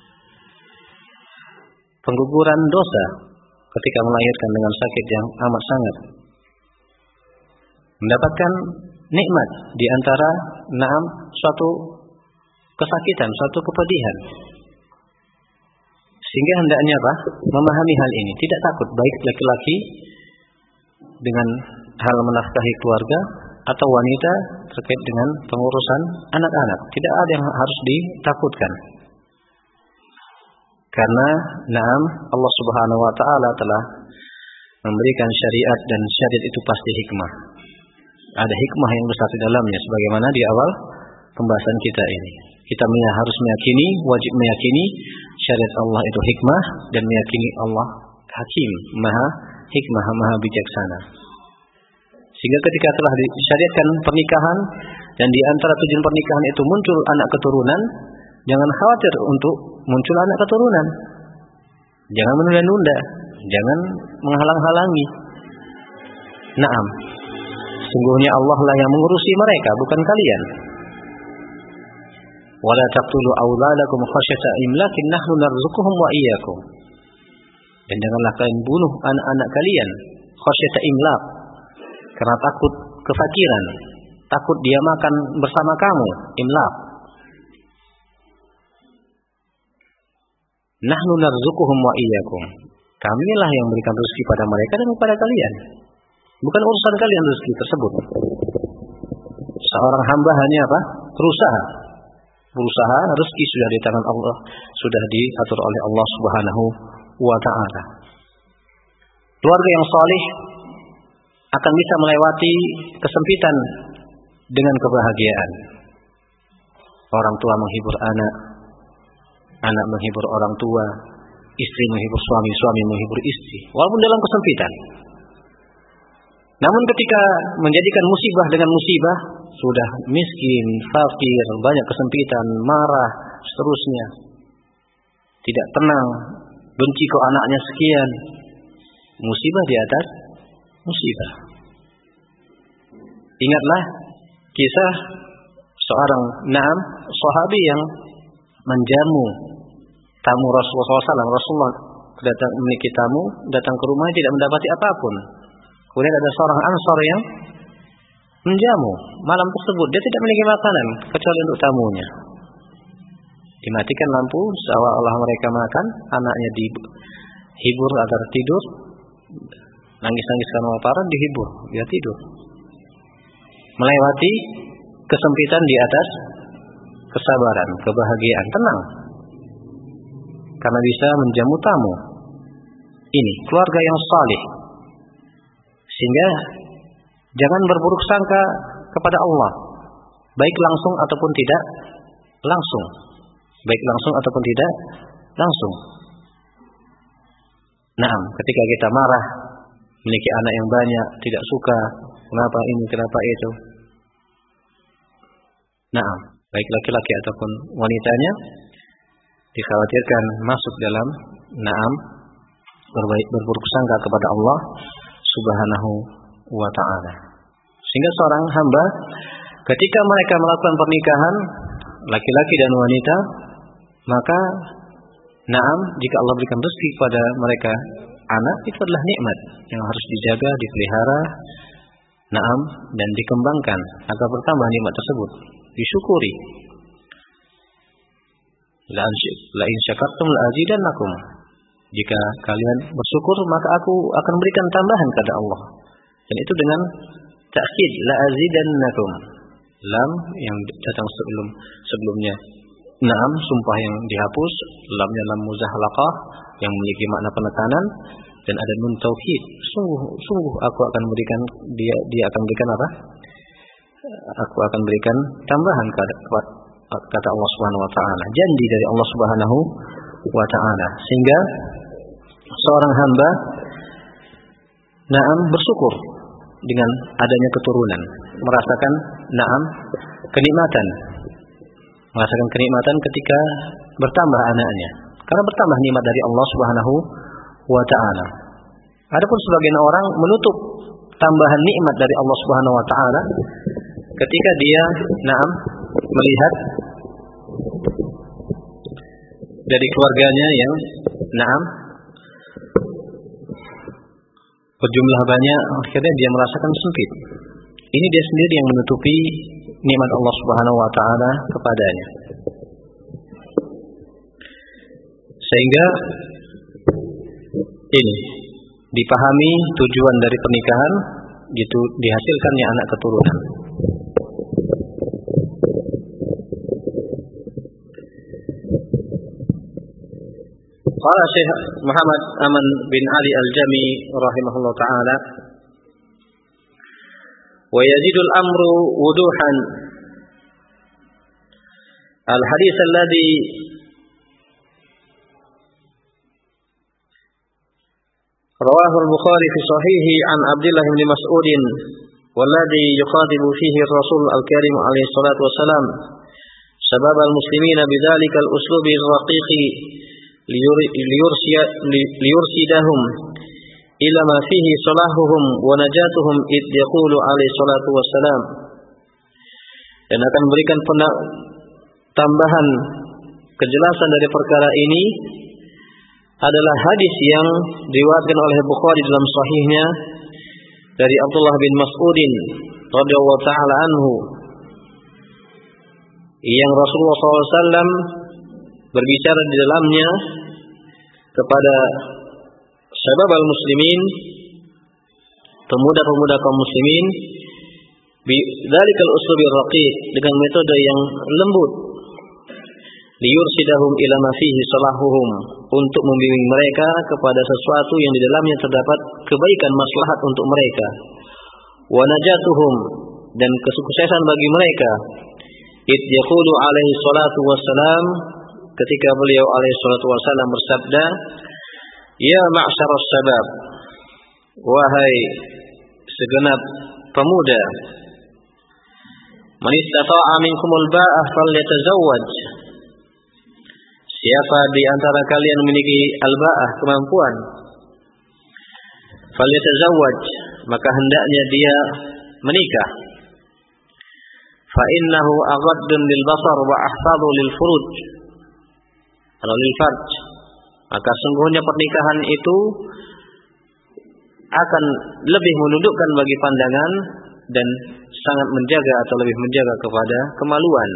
pengguguran dosa ketika melahirkan dengan sakit yang amat sangat. Mendapatkan nikmat di antara naam suatu kesakitan, suatu kepedihan. Sehingga hendaknya apa? Memahami hal ini, tidak takut baik laki-laki dengan hal menafkahi keluarga atau wanita terkait dengan pengurusan anak-anak. Tidak ada yang harus ditakutkan. Karena naam Allah Subhanahu wa taala telah memberikan syariat dan syariat itu pasti hikmah. Ada hikmah yang besar di dalamnya sebagaimana di awal pembahasan kita ini. Kita harus meyakini, wajib meyakini syariat Allah itu hikmah dan meyakini Allah Hakim, Maha Hikmah, Maha Bijaksana. Sehingga ketika telah disyariatkan pernikahan dan di antara tujuan pernikahan itu muncul anak keturunan, jangan khawatir untuk muncul anak keturunan. Jangan menunda-nunda, jangan menghalang-halangi. Naam. Sungguhnya Allah lah yang mengurusi mereka, bukan kalian. Wala taqtulu auladakum khasyata imlakin nahnu narzuquhum wa iyyakum. Dan janganlah kalian bunuh anak-anak kalian khasyata imlak, karena takut kefakiran, takut dia makan bersama kamu, imlak. Nahnu narzuquhum wa iyyakum. Kamilah yang memberikan rezeki pada mereka dan kepada kalian. Bukan urusan kalian rezeki tersebut. Seorang hamba hanya apa? Berusaha. Berusaha, rezeki sudah di tangan Allah, sudah diatur oleh Allah Subhanahu wa taala. Keluarga yang saleh akan bisa melewati kesempitan dengan kebahagiaan. Orang tua menghibur anak, anak menghibur orang tua, istri menghibur suami, suami menghibur istri, walaupun dalam kesempitan. Namun ketika menjadikan musibah dengan musibah, sudah miskin, fakir, banyak kesempitan, marah, seterusnya, tidak tenang, benci kok anaknya sekian, musibah di atas musibah. Ingatlah kisah seorang naam sahabi yang menjamu tamu Rasulullah shallallahu alaihi wasallam. Rasulullah datang memiliki tamu, datang ke rumah tidak mendapati apapun. Kemudian ada seorang Ansar yang menjamu malam tersebut, dia tidak memiliki makanan kecuali untuk tamunya. Dimatikan lampu seolah-olah mereka makan, anaknya dihibur agar tidur, nangis-nangis karena kelaparan, dihibur, dia tidur. Melewati kesempitan di atas kesabaran, kebahagiaan, tenang. Karena bisa menjamu tamu. Ini keluarga yang saleh. Sehingga jangan berburuk sangka kepada Allah, baik langsung ataupun tidak langsung. Baik langsung ataupun tidak langsung. Naam, ketika kita marah, memiliki anak yang banyak, tidak suka, kenapa ini, kenapa itu. Naam, baik laki-laki ataupun wanitanya, dikhawatirkan masuk dalam naam, berbaik berburuk sangka kepada Allah Subhanahu wa ta'ala. Sehingga seorang hamba ketika mereka melakukan pernikahan laki-laki dan wanita, maka naam, jika Allah berikan rezeki kepada mereka anak, itu adalah nikmat yang harus dijaga, dipelihara, naam, dan dikembangkan agar bertambah nikmat tersebut, disyukuri. La in syakartum la azidannakum. Jika kalian bersyukur, maka aku akan berikan tambahan kepada Allah. Dan itu dengan ta'kid, la azidannakum. Lam yang datang sebelum sebelumnya naam sumpah yang dihapus, lamnya lam muzahalaqah yang memiliki makna penekanan, dan ada nun taukid. Sungguh sungguh aku akan berikan dia dia akan berikan apa? Aku akan berikan tambahan kata Allah Subhanahu wa taala, janji dari Allah Subhanahu wa taala, sehingga seorang hamba naam bersyukur dengan adanya keturunan, merasakan naam kenikmatan, merasakan kenikmatan ketika bertambah anaknya, karena bertambah nikmat dari Allah Subhanahu wa taala. Adapun sebagian orang menutup tambahan nikmat dari Allah Subhanahu wa taala ketika dia naam melihat dari keluarganya yang naam berjumlah banyak, akhirnya dia merasakan sempit. Ini dia sendiri yang menutupi nikmat Allah Subhanahu wa taala kepadanya. Sehingga ini dipahami tujuan dari pernikahan, gitu dihasilkannya anak keturunan. Qala Syekh Muhammad Aman bin Ali Al-Jami rahimahullah taala, wa yazidul amru wuduhan al-hadits alladhi rawahu al-Bukhari fi sahihi an Abdullah bin Mas'ud walladhi yukhatibu fihi ar-Rasul al-Karim alaihi salatu wassalam sabab al-muslimina bidzalika al-uslubi ar-raqiqi liyursidahum ila ma fihi salahuhum wa najatuhum id yaqulu alaihi salatu wassalam, dan akan memberikan tambahan kejelasan dari perkara ini adalah hadis yang diriwayatkan oleh Bukhari dalam sahihnya dari Abdullah bin Mas'udin radhiyallahu taala anhu, yang Rasulullah shallallahu alaihi wasallam berbicara di dalamnya kepada syabab al-muslimin, pemuda-pemuda kaum muslimin, bidzalikal uslubil raqiq, dengan metode yang lembut, liyursidahum ila ma fihi salahuhum, untuk membimbing mereka kepada sesuatu yang di dalamnya terdapat kebaikan maslahat untuk mereka, wa najatuhum, dan kesuksesan bagi mereka, id yaqulu alaihi salatu wassalam, ketika beliau alaihi salatu wassalam bersabda, ya ma'syarus syabab, wahai segenap pemuda, man istata'a minkumul ba'ah falyatazawwaj, siapa di antara kalian memiliki al-ba'ah, kemampuan, falyatazawwaj, maka hendaknya dia menikah. Fa innahu aghaddun lil basar wa ahfadhu lil furuj, atau lil farj, maka sungguhnya pernikahan itu akan lebih menundukkan bagi pandangan dan sangat menjaga atau lebih menjaga kepada kemaluan.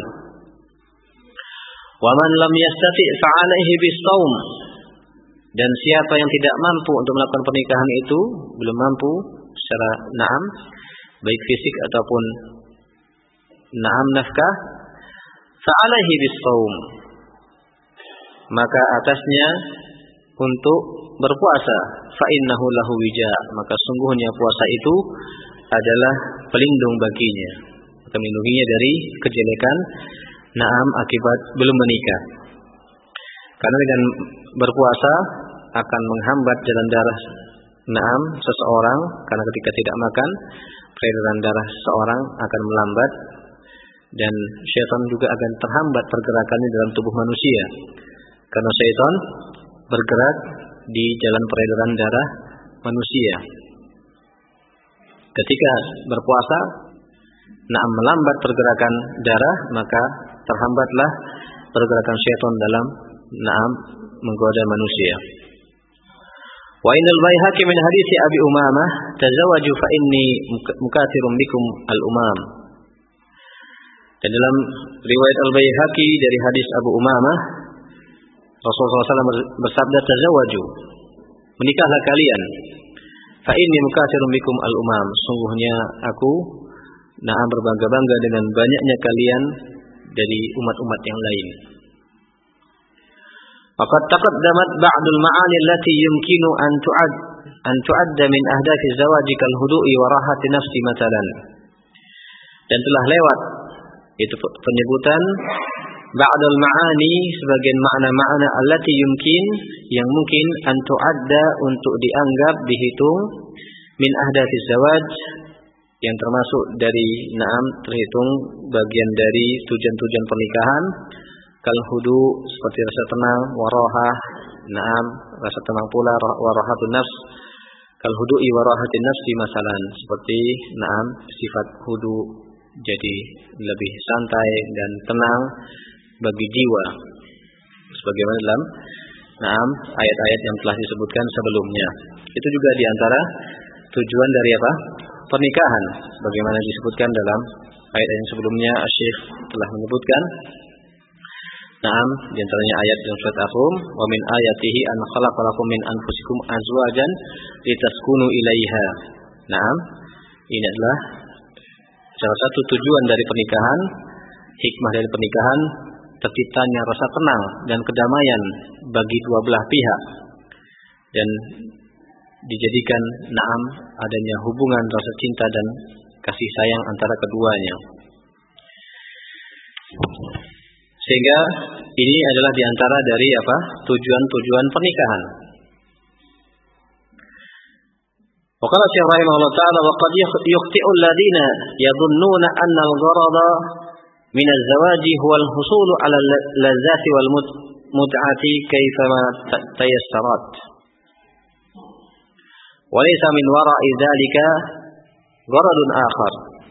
Wa man lam yastati' fa 'alaihi bis-shaum, dan siapa yang tidak mampu untuk melakukan pernikahan itu, belum mampu secara na'am, baik fisik ataupun na'am nafkah, fa 'alaihi bis-shaum, maka atasnya untuk berpuasa. Fa innahu lahu wija, maka sungguhnya puasa itu adalah pelindung baginya, akan melindunginya dari kejelekan na'am akibat belum menikah. Karena dengan berpuasa akan menghambat jalan darah na'am seseorang, karena ketika tidak makan peredaran darah seseorang akan melambat, dan syaitan juga akan terhambat pergerakannya dalam tubuh manusia, karena syaitan bergerak di jalan peredaran darah manusia. Ketika berpuasa, na'am melambat pergerakan darah, maka terhambatlah pergerakan syaitan dalam na'am menggoda manusia. Wa innal Baihaqi min hadits Abi Umamah, tazawwaju fa inni mukatsirun bikum al-umam. Dan dalam riwayat Al-Baihaqi dari hadis Abu Umamah, Rasulullah shallallahu alaihi wasallam bersabda, tazawwaju, menikahlah kalian, fa inni mukatsirun bikum al-umam, sungguhnya aku na'am berbangga-bangga dengan banyaknya kalian dari umat-umat yang lain. Faqad taqaddamat ba'dul ma'ani allati yumkinu an tu'ad an tu'adda min ahdafi az-zawaj kal hudu'i wa rahati nafsi matalan. Dan telah lewat itu penyebutan ba'dul ma'ani sebagian makna-makna allati yumkin yang mungkin an tu'adda untuk dianggap dihitung min ahdafi az-zawaj yang termasuk dari na'am terhitung bagian dari tujuan-tujuan pernikahan kal hudu seperti rasa tenang, warahah, na'am rasa tenang pula, warahatun nafs kal hudu'i warahatin nafsi masalan seperti na'am sifat hudu jadi lebih santai dan tenang bagi jiwa sebagaimana dalam na'am ayat-ayat yang telah disebutkan sebelumnya. Itu juga diantara tujuan dari apa? Pernikahan sebagaimana disebutkan dalam ayat yang sebelumnya. Asy-Syaikh telah menyebutkan na'am di antaranya ayat dalam surat Ar-Rum, wa min ayatihi an khalaqalakum min anfusikum azwajan litaskunu ilaiha. Na'am, ini adalah salah satu tujuan dari pernikahan, hikmah dari pernikahan, terciptanya rasa tenang dan kedamaian bagi dua belah pihak dan dijadikan na'am adanya hubungan rasa cinta dan kasih sayang antara keduanya. Sehingga ini adalah diantara dari apa tujuan-tujuan pernikahan. Waqala Syekh rahimahullah ta'ala wa qad yukhti'u alladhina yadhunnuna anna al-gharada min az-zawaji huwa al-husulu 'ala al-lazzati wal mut'ati kayfama tayassarat. Wa laysa min wara'i dhalika gharadun akhar.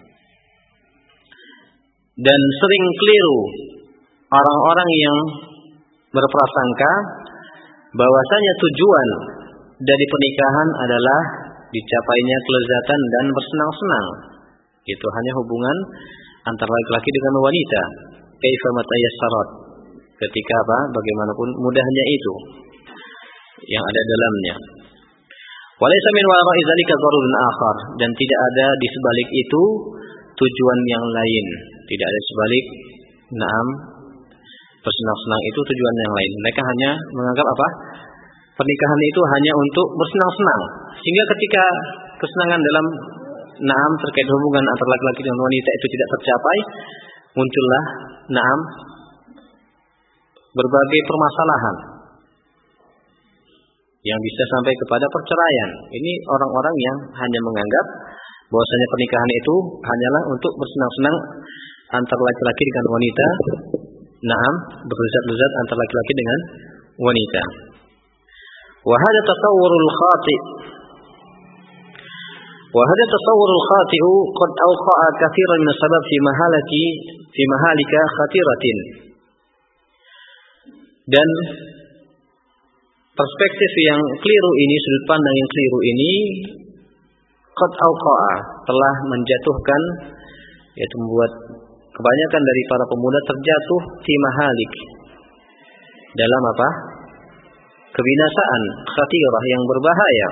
Dan sering keliru orang-orang yang berprasangka bahwasanya tujuan dari pernikahan adalah dicapainya kelezatan dan bersenang-senang. Itu hanya hubungan antara laki-laki dengan wanita. Kaifa matayassarat. Ketika apa? Bagaimanapun mudahnya itu yang ada dalamnya. Walaysa min wara'i dzalika gharurun akhar, dan tidak ada di sebalik itu tujuan yang lain. Tidak ada sebalik na'am bersenang-senang itu tujuan yang lain. Mereka hanya menganggap apa? Pernikahan itu hanya untuk bersenang-senang. Sehingga ketika kesenangan dalam na'am terkait hubungan antara laki-laki dan wanita itu tidak tercapai, muncullah na'am berbagai permasalahan yang bisa sampai kepada perceraian. Ini orang-orang yang hanya menganggap bahwasanya pernikahan itu hanyalah untuk bersenang-senang antara laki-laki dengan wanita. Naam, berlezat-lezat antara laki-laki dengan wanita. Wa hadha tasawwurul khati' wa hadha tasawwurul khati'u qad awqa'a katsiran min as-sabab fi mahalati fi mahalika khatiratin. Dan perspektif yang keliru ini, sudut pandang yang keliru ini qad awqa'a telah menjatuhkan, yaitu membuat kebanyakan dari para pemuda terjatuh fi mahalik dalam apa? Kebinasaan khatirah yang berbahaya.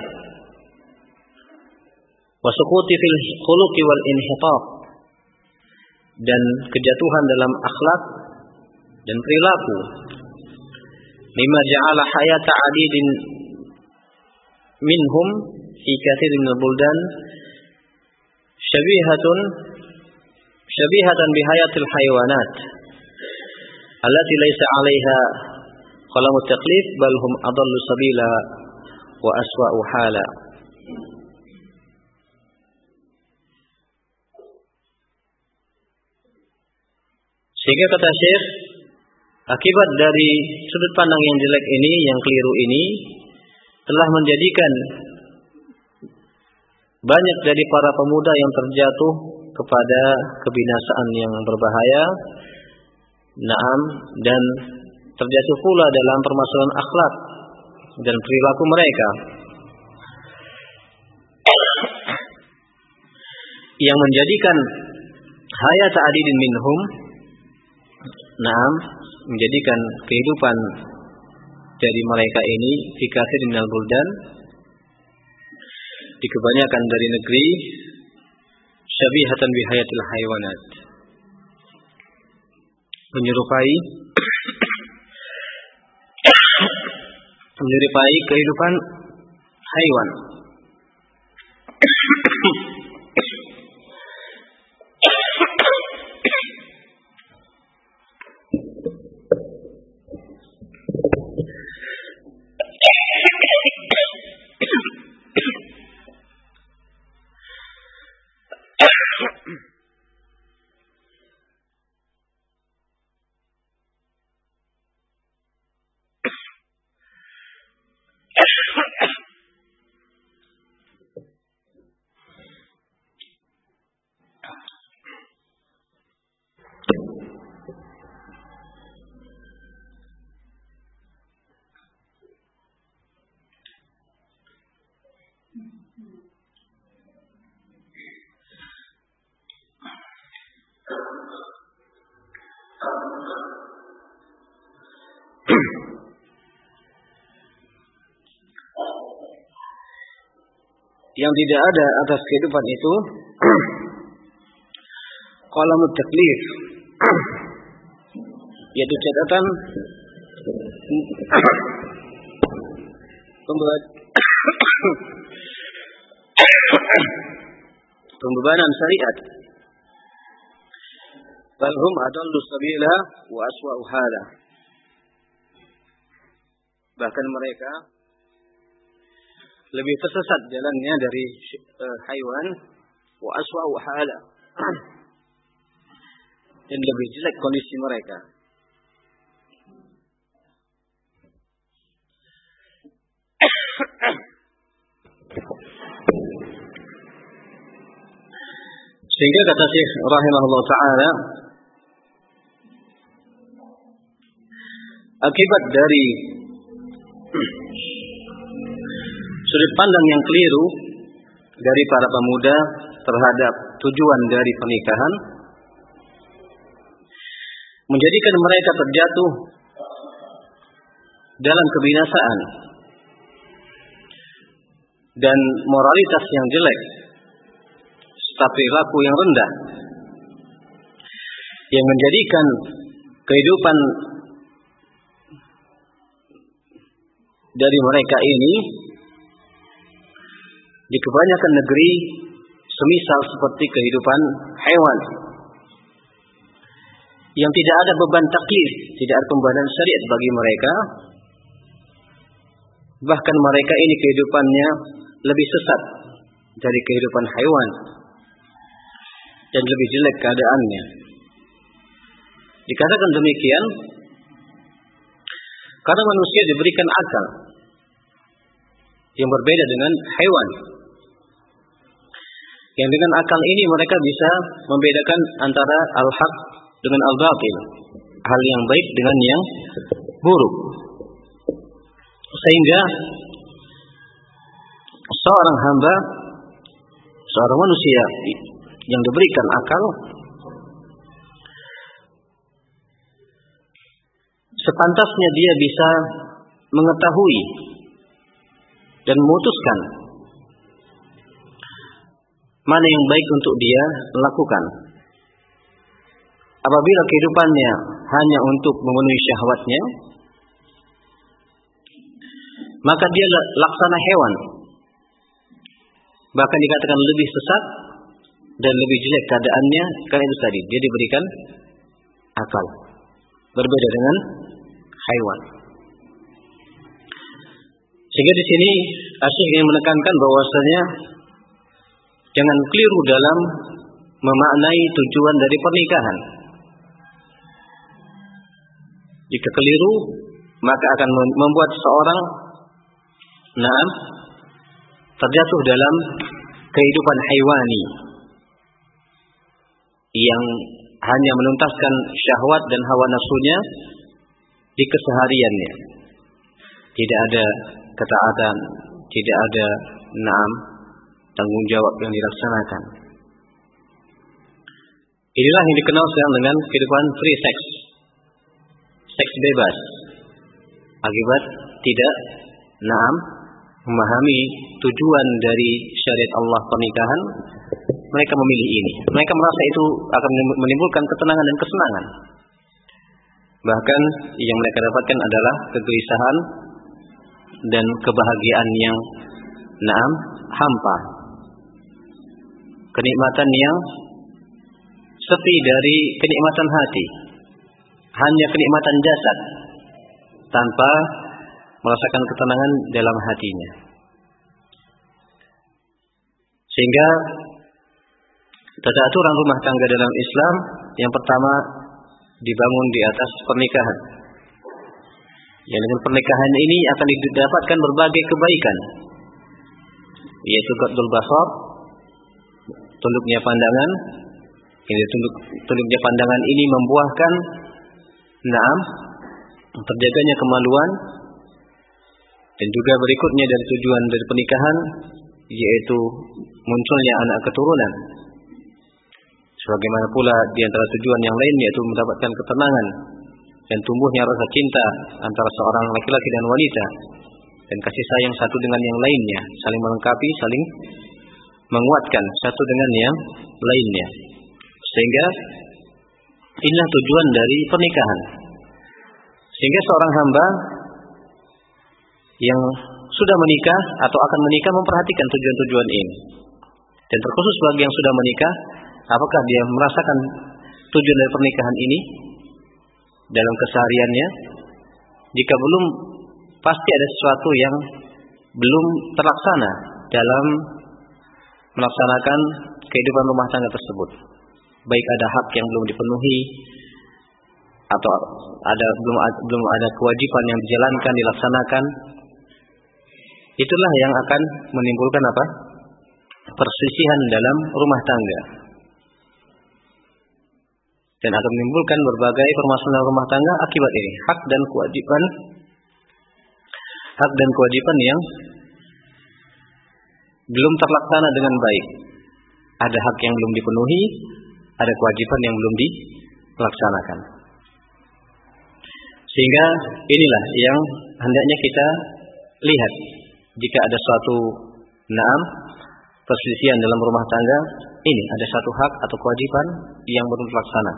Wasuquti fil khuluqi wal inhitab, dan kejatuhan dalam akhlak dan perilaku. Mimma ja'ala hayata 'adidin minhum fi katsirin minal buldan syabihatun syabihatan bihayatil hayawanat allati laysa 'alaiha qalamut taklif bal hum adallu sabila wa aswa'u hala. Sehingga kata Syekh, akibat dari sudut pandang yang jelek ini, yang keliru ini, telah menjadikan banyak dari para pemuda yang terjatuh kepada kebinasaan yang berbahaya, naam, dan terjatuh pula dalam permasalahan akhlak dan perilaku mereka yang menjadikan hayat adidin minhum, naam, menjadikan kehidupan dari mereka ini fi katsirin minal buldan, di kebanyakan dari negeri, syabihatan bihayatil hayawanat, menyerupai menyerupai kehidupan haiwan. Yang tidak ada atas kehidupan itu qalamut taklif, yaitu catatan pembebanan syariat. Bal hum adallu sabila wa aswa'u hala. Bahkan mereka lebih tersesat jalannya dari uh, haiwan, wa aswa'u hala, dan lebih jelek kondisi mereka. Sehingga kata Syekh rahimahullah ta'ala, akibat dari sudut pandang yang keliru dari para pemuda terhadap tujuan dari pernikahan, menjadikan mereka terjatuh dalam kebinasaan dan moralitas yang jelek, serta perilaku yang rendah, yang menjadikan kehidupan dari mereka ini di kebanyakan negeri semisal seperti kehidupan hewan, yang tidak ada beban taklif, tidak ada pembebanan syariat bagi mereka. Bahkan mereka ini kehidupannya lebih sesat dari kehidupan hewan dan lebih jelek keadaannya. Dikatakan demikian karena manusia diberikan akal yang berbeda dengan hewan, yang dengan akal ini mereka bisa membedakan antara al-haq dengan al-batil, hal yang baik dengan yang buruk. Sehingga seorang hamba, seorang manusia yang diberikan akal, sepantasnya dia bisa mengetahui dan memutuskan mana yang baik untuk dia lakukan. Apabila kehidupannya hanya untuk memenuhi syahwatnya, maka dia laksana hewan, bahkan dikatakan lebih sesat dan lebih jelek keadaannya. Karena itu tadi dia diberikan akal, berbeda dengan hewan. Sehingga di sini Asyik ingin menekankan bahwasanya jangan keliru dalam memaknai tujuan dari pernikahan. Jika keliru, maka akan membuat seorang nah, terjatuh dalam kehidupan haiwani yang hanya menuntaskan syahwat dan hawa nafsunya di kesehariannya. Tidak ada ketaatan, tidak ada naam tanggung jawab yang dilaksanakan. Inilah yang dikenal sekarang dengan kehidupan free sex, seks bebas. Akibat tidak naam memahami tujuan dari syariat Allah pernikahan, mereka memilih ini. Mereka merasa itu akan menimbulkan ketenangan dan kesenangan. Bahkan yang mereka dapatkan adalah kegelisahan dan kebahagiaan yang naam hampa. Kenikmatan yang sepi dari kenikmatan hati. Hanya kenikmatan jasad tanpa merasakan ketenangan dalam hatinya. Sehingga tata aturan rumah tangga dalam Islam yang pertama dibangun di atas pernikahan. Yang dengan pernikahan ini akan didapatkan berbagai kebaikan, yaitu ghadul basar, tunduknya pandangan. Ini tunduk, tunduknya pandangan ini membuahkan naam terjaganya kemaluan, dan juga berikutnya dari tujuan dari pernikahan yaitu munculnya anak keturunan. Sebagaimana pula di antara tujuan yang lain yaitu mendapatkan ketenangan dan tumbuhnya rasa cinta antara seorang laki-laki dan wanita, dan kasih sayang satu dengan yang lainnya, saling melengkapi, saling menguatkan satu dengan yang lainnya. Sehingga inilah tujuan dari pernikahan. Sehingga seorang hamba yang sudah menikah atau akan menikah memperhatikan tujuan-tujuan ini. Dan terkhusus bagi yang sudah menikah, apakah dia merasakan tujuan dari pernikahan ini dalam kesehariannya? Jika belum, pasti ada sesuatu yang belum terlaksana dalam melaksanakan kehidupan rumah tangga tersebut. Baik ada hak yang belum dipenuhi, atau ada belum belum ada kewajiban yang dijalankan, dilaksanakan. Itulah yang akan menimbulkan apa? Perselisihan dalam rumah tangga. Dan akan menimbulkan berbagai permasalahan rumah tangga akibat ini. Hak dan kewajiban hak dan kewajiban yang belum terlaksana dengan baik. Ada hak yang belum dipenuhi, ada kewajiban yang belum dilaksanakan. Sehingga inilah yang hendaknya kita lihat. Jika ada suatu naam perselisihan dalam rumah tangga, ini ada satu hak atau kewajiban yang belum terlaksana.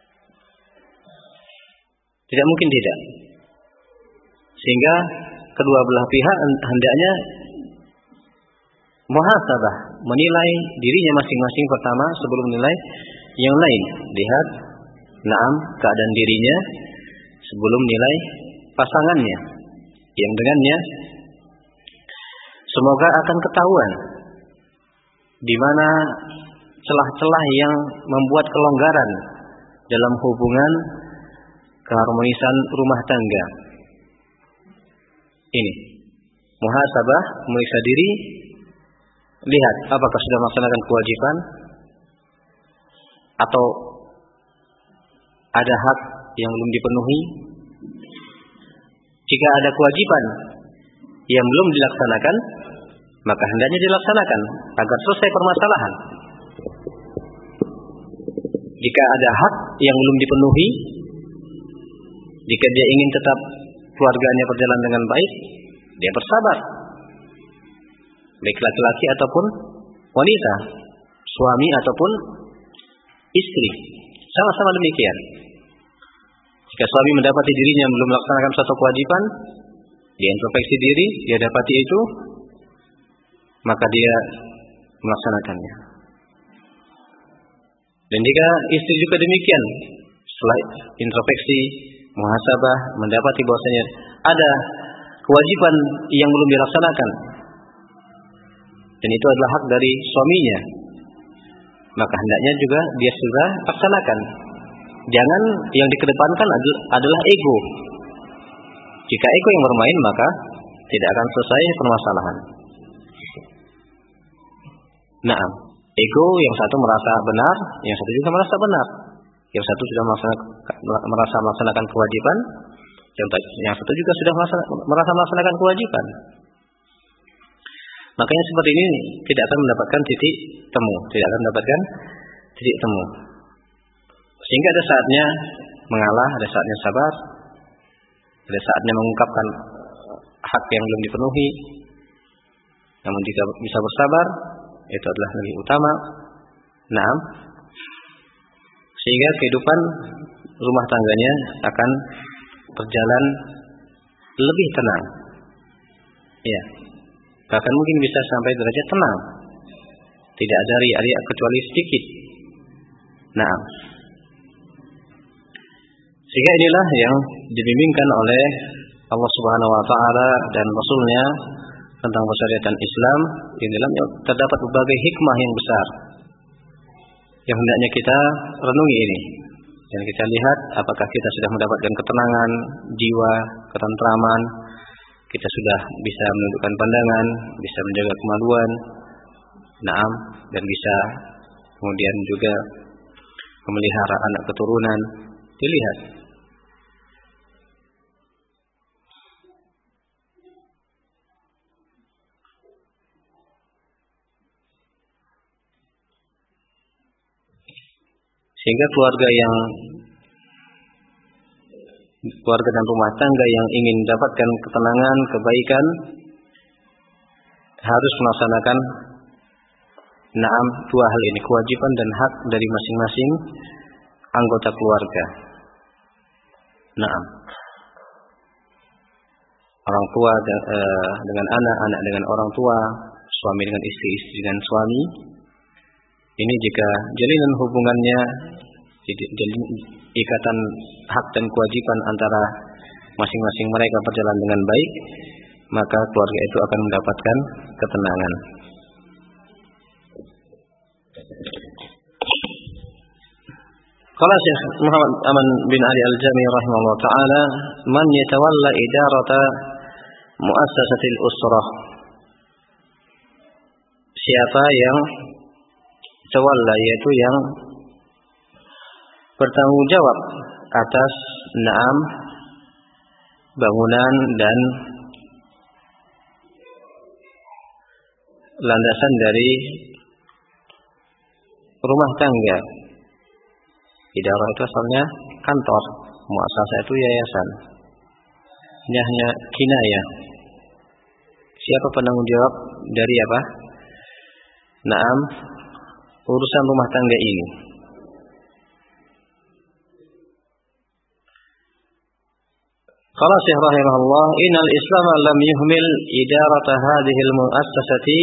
Tidak mungkin tidak. Sehingga kedua belah pihak hendaknya muhasabah, menilai dirinya masing-masing pertama sebelum menilai yang lain. Lihat naam keadaan dirinya sebelum nilai pasangannya, yang dengannya semoga akan ketahuan di mana celah-celah yang membuat kelonggaran dalam hubungan keharmonisan rumah tangga. Ini muhasabah, memeriksa diri, lihat apakah sudah melaksanakan kewajiban atau ada hak yang belum dipenuhi. Jika ada kewajiban yang belum dilaksanakan, maka hendaknya dilaksanakan agar selesai permasalahan. Jika ada hak yang belum dipenuhi, jika dia ingin tetap keluarganya berjalan dengan baik, dia bersabar. Baik laki-laki ataupun wanita, suami ataupun istri, sama-sama demikian. Jika suami mendapati dirinya belum melaksanakan suatu kewajiban, dia introspeksi diri, dia dapati itu, maka dia melaksanakannya. Dan jika istri juga demikian, setelah introspeksi, muhasabah, mendapati bahwasanya ada kewajiban yang belum dilaksanakan, dan itu adalah hak dari suaminya, maka hendaknya juga dia sudah laksanakan. Jangan yang dikedepankan adalah ego. Jika ego yang bermain, maka tidak akan selesai permasalahan. Nah, ego yang satu merasa benar, yang satu juga merasa benar. Yang satu sudah merasa melaksanakan kewajiban, yang satu juga sudah merasa melaksanakan kewajiban. Makanya seperti ini tidak akan mendapatkan titik temu, tidak akan mendapatkan titik temu. Sehingga ada saatnya mengalah, ada saatnya sabar, ada saatnya mengungkapkan hak yang belum dipenuhi. Namun jika bisa bersabar, itu adalah lebih utama. Naam. Sehingga kehidupan rumah tangganya akan berjalan lebih tenang. Ya. Bahkan mungkin bisa sampai derajat tenang. Tidak ada riak-riak kecuali sedikit. Nah, sehingga inilah yang dibimbingkan oleh Allah Subhanahu wa taala dan Rasul-Nya tentang syariat Islam. Di dalamnya terdapat berbagai hikmah yang besar yang hendaknya kita renungi ini. Dan kita lihat apakah kita sudah mendapatkan ketenangan jiwa, ketentraman, kita sudah bisa menundukkan pandangan, bisa menjaga kemaluan, naam, dan bisa kemudian juga memelihara anak keturunan. Dilihat. Sehingga keluarga yang keluarga dan rumah tangga yang ingin mendapatkan ketenangan, kebaikan harus melaksanakan naam dua hal ini, kewajiban dan hak dari masing-masing anggota keluarga. Naam. Orang tua dengan anak, anak dengan orang tua, suami dengan istri, istri dengan suami. Ini jika jalinan hubungannya, ikatan hak dan kewajiban antara masing-masing mereka berjalan dengan baik, maka keluarga itu akan mendapatkan ketenangan. Qala Syekh Muhammad Aman bin Ali Al-Jami rahimahullah taala, "Man yatawalla idarata muassasatil usrah." Siapa yang tawalla, yaitu yang bertanggung jawab atas naam bangunan dan landasan dari rumah tangga. Idarah itu asalnya kantor, muassasah itu yayasan. Ini hanya kinayah. Siapa penanggung jawab dari apa? Naam, urusan rumah tangga ini. Qala Syekh rahimahullah, "Innal Islam lam yuhmil idarata hadhihi al-mu'assasati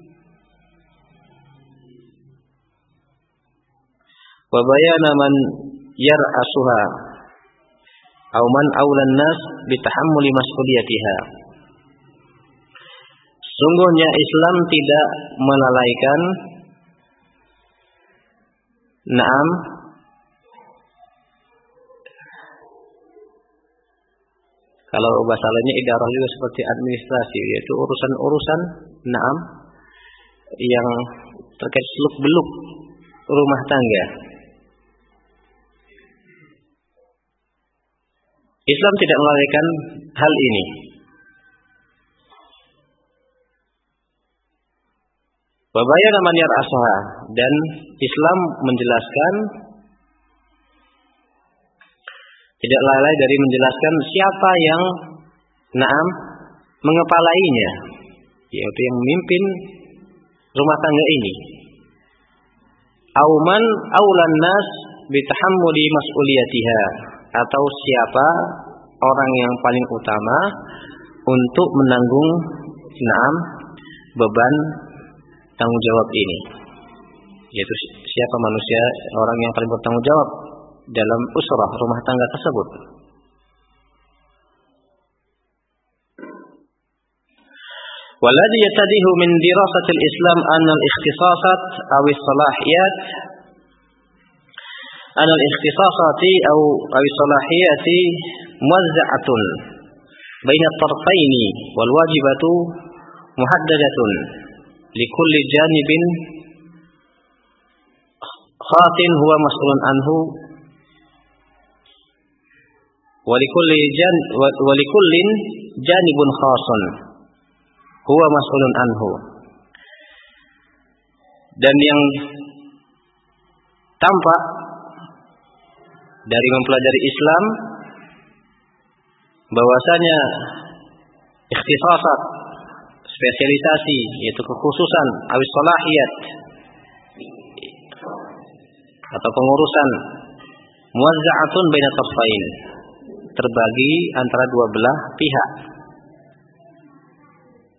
wa bayana man yar'asuha aw man awla an-nas bi tahammuli mas'uliyatiha." Sungguhnya Islam tidak melalaikan naam kalau bahasa lainnya idarah juga seperti administrasi, yaitu urusan-urusan naam yang terkait seluk-beluk rumah tangga. Islam tidak melalaikan hal ini. Wa bayyana man yar'asuha, dan Islam menjelaskan, tidak lalai dari menjelaskan siapa yang naam mengepalainya, yaitu yang memimpin rumah tangga ini. Auman aulan nas bitahammuli mas'uliyatiha, atau siapa orang yang paling utama untuk menanggung naam beban tanggung jawab ini, yaitu siapa manusia orang yang paling bertanggung jawab dalam usrah rumah tangga tersebut. Walladhi yatadihu min dirasatil Islam anna al-ikhtisasat aw as-salahiyat anna al-ikhtisasati aw aw as-salahiyati muwazza'atun baina at-tarfaini wal wajibatu muhaddadatun likulli janibin khatin huwa mas'ulun anhu walikulli jan walikullin janibun khasun huwa mas'ulun anhu. Dan yang tampak dari mempelajari Islam bahwasanya ikhtisasat, spesialisasi, yaitu kekhususan awis salahiyat atau pengurusan muwazza'atun baina tarfain, terbagi antara dua belah pihak.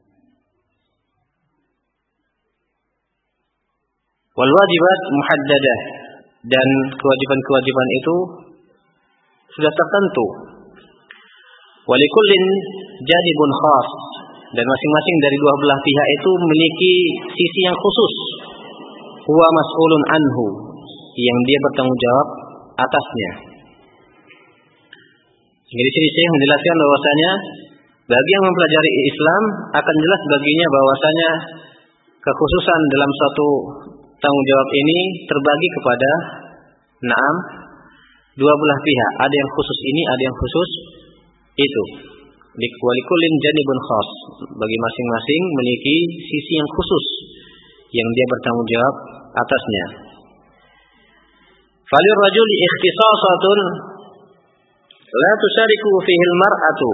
Wal wajibat muhaddadah, dan kewajiban-kewajiban itu sudah tertentu. Walikullin jadibun khas, dan masing-masing dari dua belah pihak itu memiliki sisi yang khusus. Huwa mas'ulun anhu, yang dia bertanggung jawab atasnya. Jadi sini saya menjelaskan bahwasanya bagi yang mempelajari Islam akan jelas baginya bahwasanya kekhususan dalam suatu tanggung jawab ini terbagi kepada naam dua belah pihak. Ada yang khusus ini, ada yang khusus itu. Walikullin janibun khas, bagi masing-masing memiliki sisi yang khusus yang dia bertanggung jawab atasnya. Falir rajuli ikhtisasatun la tusyariku fihi al-mar'atu.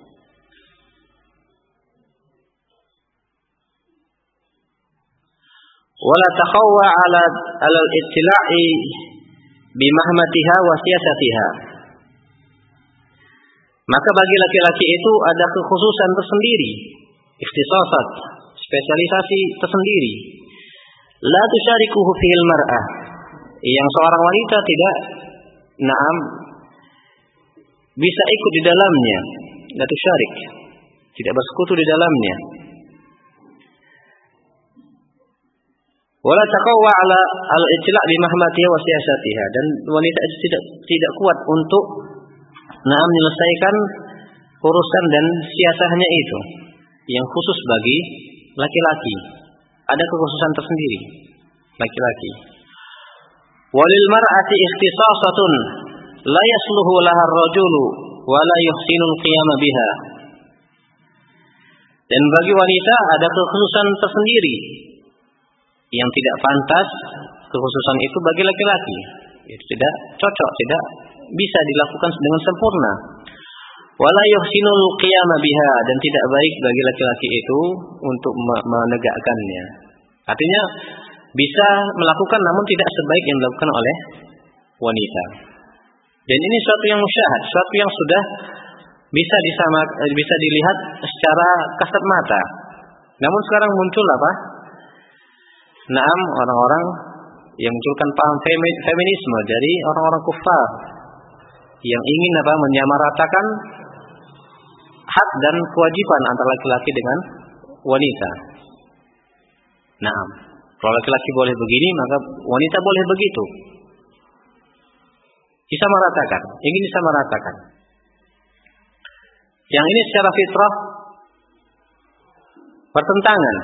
Wala takhawwa ala al-ittila'i bimahmatiha wa siyasatiha. Maka bagi laki-laki itu ada kekhususan tersendiri, ikhtisasat, spesialisasi tersendiri. La tusyarikuhu fil mar'ah, yang seorang wanita tidak naam bisa ikut di dalamnya. La tusyarik, tidak bersekutu di dalamnya. Wala taqawwa ala al-ijla' bi mahmatiha wa siyasatiha, dan wanita itu tidak tidak kuat untuk nah menyelesaikan urusan dan siasahnya itu yang khusus bagi laki-laki. Ada kekhususan tersendiri laki-laki. Walil mar'ati ikhtisasatun la yasluhu laha ar-rajulu wa la yuhsinul qiyam biha. Dan bagi wanita ada kekhususan tersendiri yang tidak pantas kekhususan itu bagi laki-laki. Itu tidak cocok, tidak bisa dilakukan dengan sempurna. Wala yuhsinul qiyam biha, dan tidak baik bagi laki-laki itu untuk menegakkannya. Artinya bisa melakukan namun tidak sebaik yang dilakukan oleh wanita. Dan ini suatu yang musyahad, suatu yang sudah bisa disama, bisa dilihat secara kasat mata. Namun sekarang muncul apa? Naam, orang-orang yang munculkan paham feminisme dari orang-orang kufar yang ingin apa menyamaratakan hak dan kewajiban antara laki-laki dengan wanita. Nah, kalau laki-laki boleh begini, maka wanita boleh begitu. Disamaratakan, ingin disamaratakan. Yang ini secara fitrah bertentangan.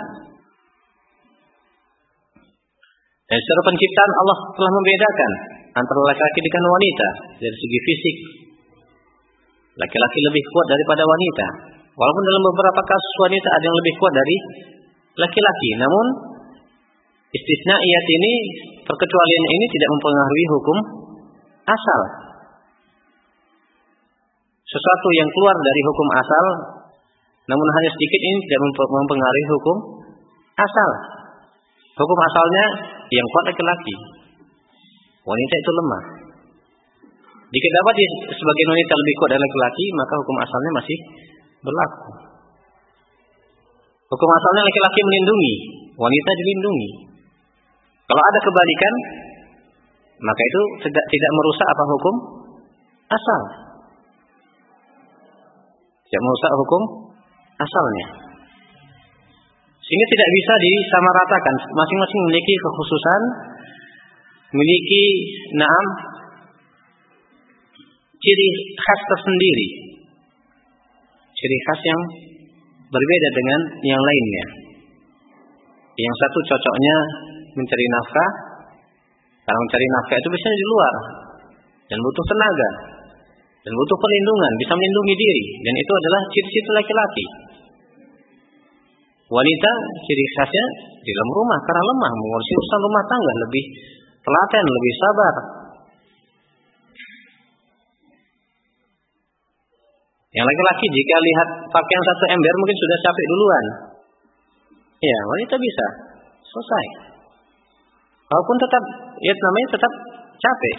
Dan secara penciptaan Allah telah membedakan antara laki-laki dengan wanita dari segi fisik. Laki-laki lebih kuat daripada wanita. Walaupun dalam beberapa kasus wanita ada yang lebih kuat dari laki-laki. Namun istisnaiyat ini, perkecualian ini tidak mempengaruhi hukum asal. Sesuatu yang keluar dari hukum asal, namun hanya sedikit, ini tidak mempengaruhi hukum asal. Hukum asalnya yang kuat laki-laki, wanita itu lemah. Jika dapat sebagian wanita lebih kuat dari laki-laki, maka hukum asalnya masih berlaku. Hukum asalnya laki-laki melindungi, wanita dilindungi. Kalau ada kebalikan, maka itu tidak tidak merusak apa hukum asal. Tidak merusak hukum asalnya. Sehingga tidak bisa disamaratakan. Masing-masing memiliki kekhususan, memiliki naam ciri khas tersendiri. Ciri khas yang berbeda dengan yang lainnya. Yang satu cocoknya mencari nafkah. Kalau mencari nafkah itu biasanya di luar dan butuh tenaga dan butuh perlindungan, bisa melindungi diri, dan itu adalah ciri-ciri laki-laki. Wanita ciri khasnya di dalam rumah karena lemah, mengurusi urusan rumah tangga, lebih telaten, lebih sabar. Yang laki-laki jika lihat pakaian satu ember mungkin sudah capek duluan. Ya, wanita bisa selesai. Walaupun tetap, ya namanya tetap capek.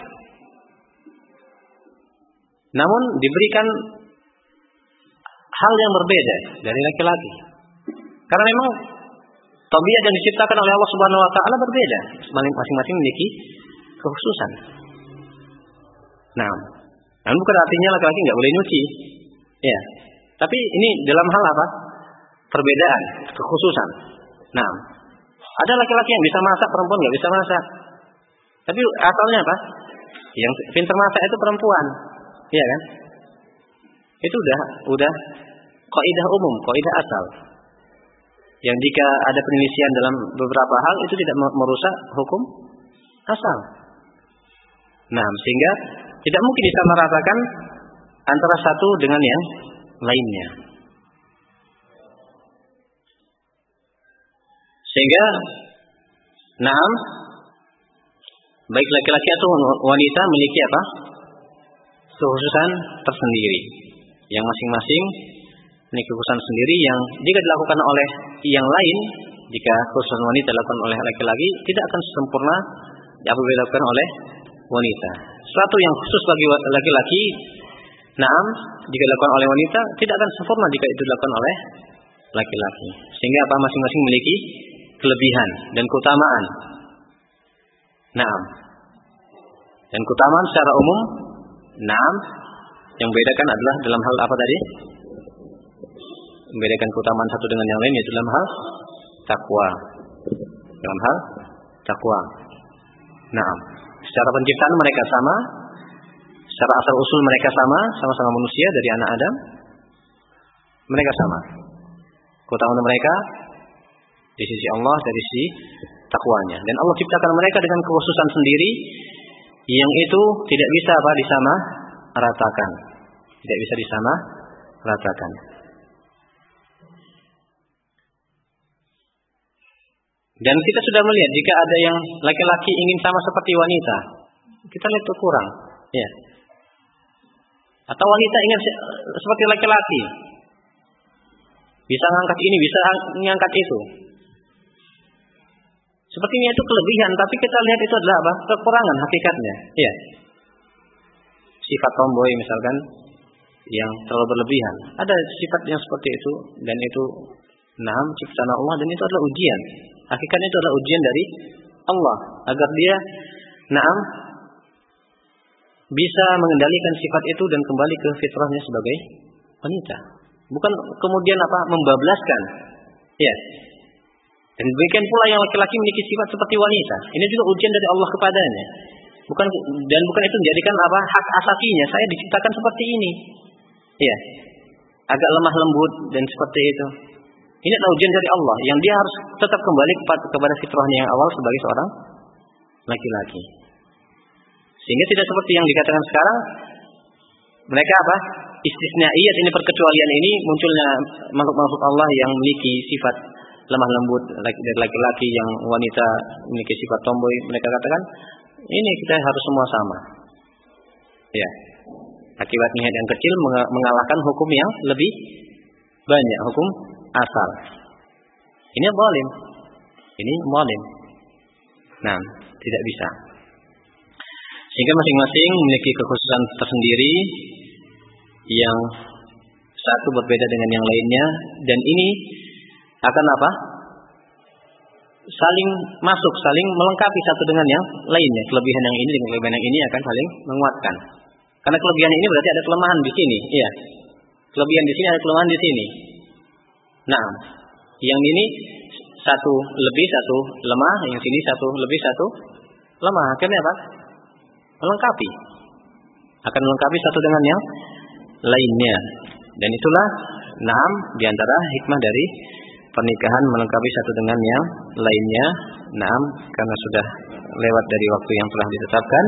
Namun diberikan hal yang berbeda dari laki-laki. Karena memang Tabiat yang diciptakan oleh Allah Subhanahu wa taala berbeda. Masing-masing memiliki kekhususan. Nah, namun bukan artinya laki-laki nggak boleh nyuci. Ya. Tapi ini dalam hal apa? Perbedaan, kekhususan. Nah, ada laki-laki yang bisa masak, perempuan nggak bisa masak. Tapi asalnya apa? Yang pintar masak itu perempuan. Iya kan? Itu udah udah kaidah umum, kaidah asal. Yang jika ada penyelisihan dalam beberapa hal itu tidak merusak hukum asal. Nah, sehingga tidak mungkin disamaratakan antara satu dengan yang lainnya. Sehingga, naam, baik laki-laki atau wanita memiliki apa? Kekhususan tersendiri. Yang masing-masing memiliki kekhususan sendiri yang jika dilakukan oleh yang lain, jika kekhususan wanita dilakukan oleh laki-laki, tidak akan sempurna apabila dilakukan oleh wanita. Sesuatu yang khusus bagi laki-laki, naam, jika dilakukan oleh wanita, tidak akan sempurna jika itu dilakukan oleh laki-laki. Sehingga apa? Masing-masing memiliki kelebihan dan keutamaan. Naam. Dan keutamaan secara umum, naam, yang membedakan adalah dalam hal apa tadi? Membedakan keutamaan satu dengan yang lain yaitu dalam hal takwa. Dalam hal takwa. Naam. Secara penciptaan mereka sama, secara asal usul mereka sama, sama-sama manusia dari anak Adam. Mereka sama. Keutamaan mereka di sisi Allah dari sisi takwanya. Dan Allah ciptakan mereka dengan kekhususan sendiri yang itu tidak bisa apa disama ratakan. Tidak bisa disama ratakan. Dan kita sudah melihat jika ada yang laki-laki ingin sama seperti wanita, kita lihat itu kurang, ya. Atau wanita ingin seperti laki-laki, bisa ngangkat ini, bisa ngangkat itu. Sepertinya itu kelebihan, tapi kita lihat itu adalah apa? Kekurangan hakikatnya, ya. Sifat tomboy misalkan yang terlalu berlebihan. Ada sifat yang seperti itu dan itu naam ciptaan Allah dan itu adalah ujian. Hakikatnya itu adalah ujian dari Allah agar dia naam bisa mengendalikan sifat itu dan kembali ke fitrahnya sebagai wanita. Bukan kemudian apa membablaskan. Ya. Dan demikian pula yang laki-laki memiliki sifat seperti wanita. Ini juga ujian dari Allah kepadanya. Bukan dan bukan itu menjadikan apa hak asasinya. Saya diciptakan seperti ini. Ya. Agak lemah lembut dan seperti itu. Ini adalah ujian dari Allah yang dia harus tetap kembali kepada fitrahnya yang awal sebagai seorang laki-laki. Sehingga tidak seperti yang dikatakan sekarang, mereka apa? Istisnaiyat, ini perkecualian ini munculnya makhluk-makhluk Allah yang memiliki sifat lemah lembut dari laki-laki, yang wanita memiliki sifat tomboy. Mereka katakan, ini kita harus semua sama. Ya. Akibat niat yang kecil mengalahkan hukum yang lebih banyak, hukum asal. Ini zalim. Ini zalim. Nah, tidak bisa. Sehingga masing-masing memiliki kekhususan tersendiri yang satu berbeda dengan yang lainnya dan ini akan apa? Saling masuk, saling melengkapi satu dengan yang lainnya. Kelebihan yang ini dengan kelebihan yang ini akan saling menguatkan. Karena kelebihan ini berarti ada kelemahan di sini, iya. Kelebihan di sini ada kelemahan di sini. Nah, yang ini satu lebih, satu lemah, yang sini satu lebih, satu lemah. Akhirnya apa? Melengkapi. Akan melengkapi satu dengan yang lainnya. Dan itulah enam di antara hikmah dari pernikahan, melengkapi satu dengan yang lainnya. Enam karena sudah lewat dari waktu yang telah ditetapkan.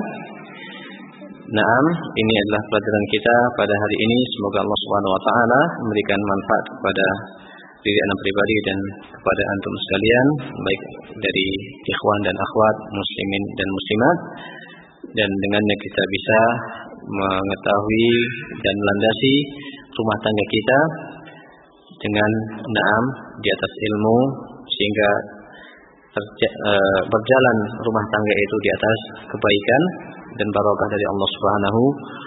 Naam, ini adalah pelajaran kita pada hari ini. Semoga Allah Subhanahu wa taala memberikan manfaat kepada diri anak pribadi dan kepada antum sekalian, baik dari ikhwan dan akhwat, muslimin dan muslimat, dan dengannya kita bisa mengetahui dan melandasi rumah tangga kita dengan naam di atas ilmu, sehingga terja, e, berjalan rumah tangga itu di atas kebaikan dan barokah dari Allah Subhanahu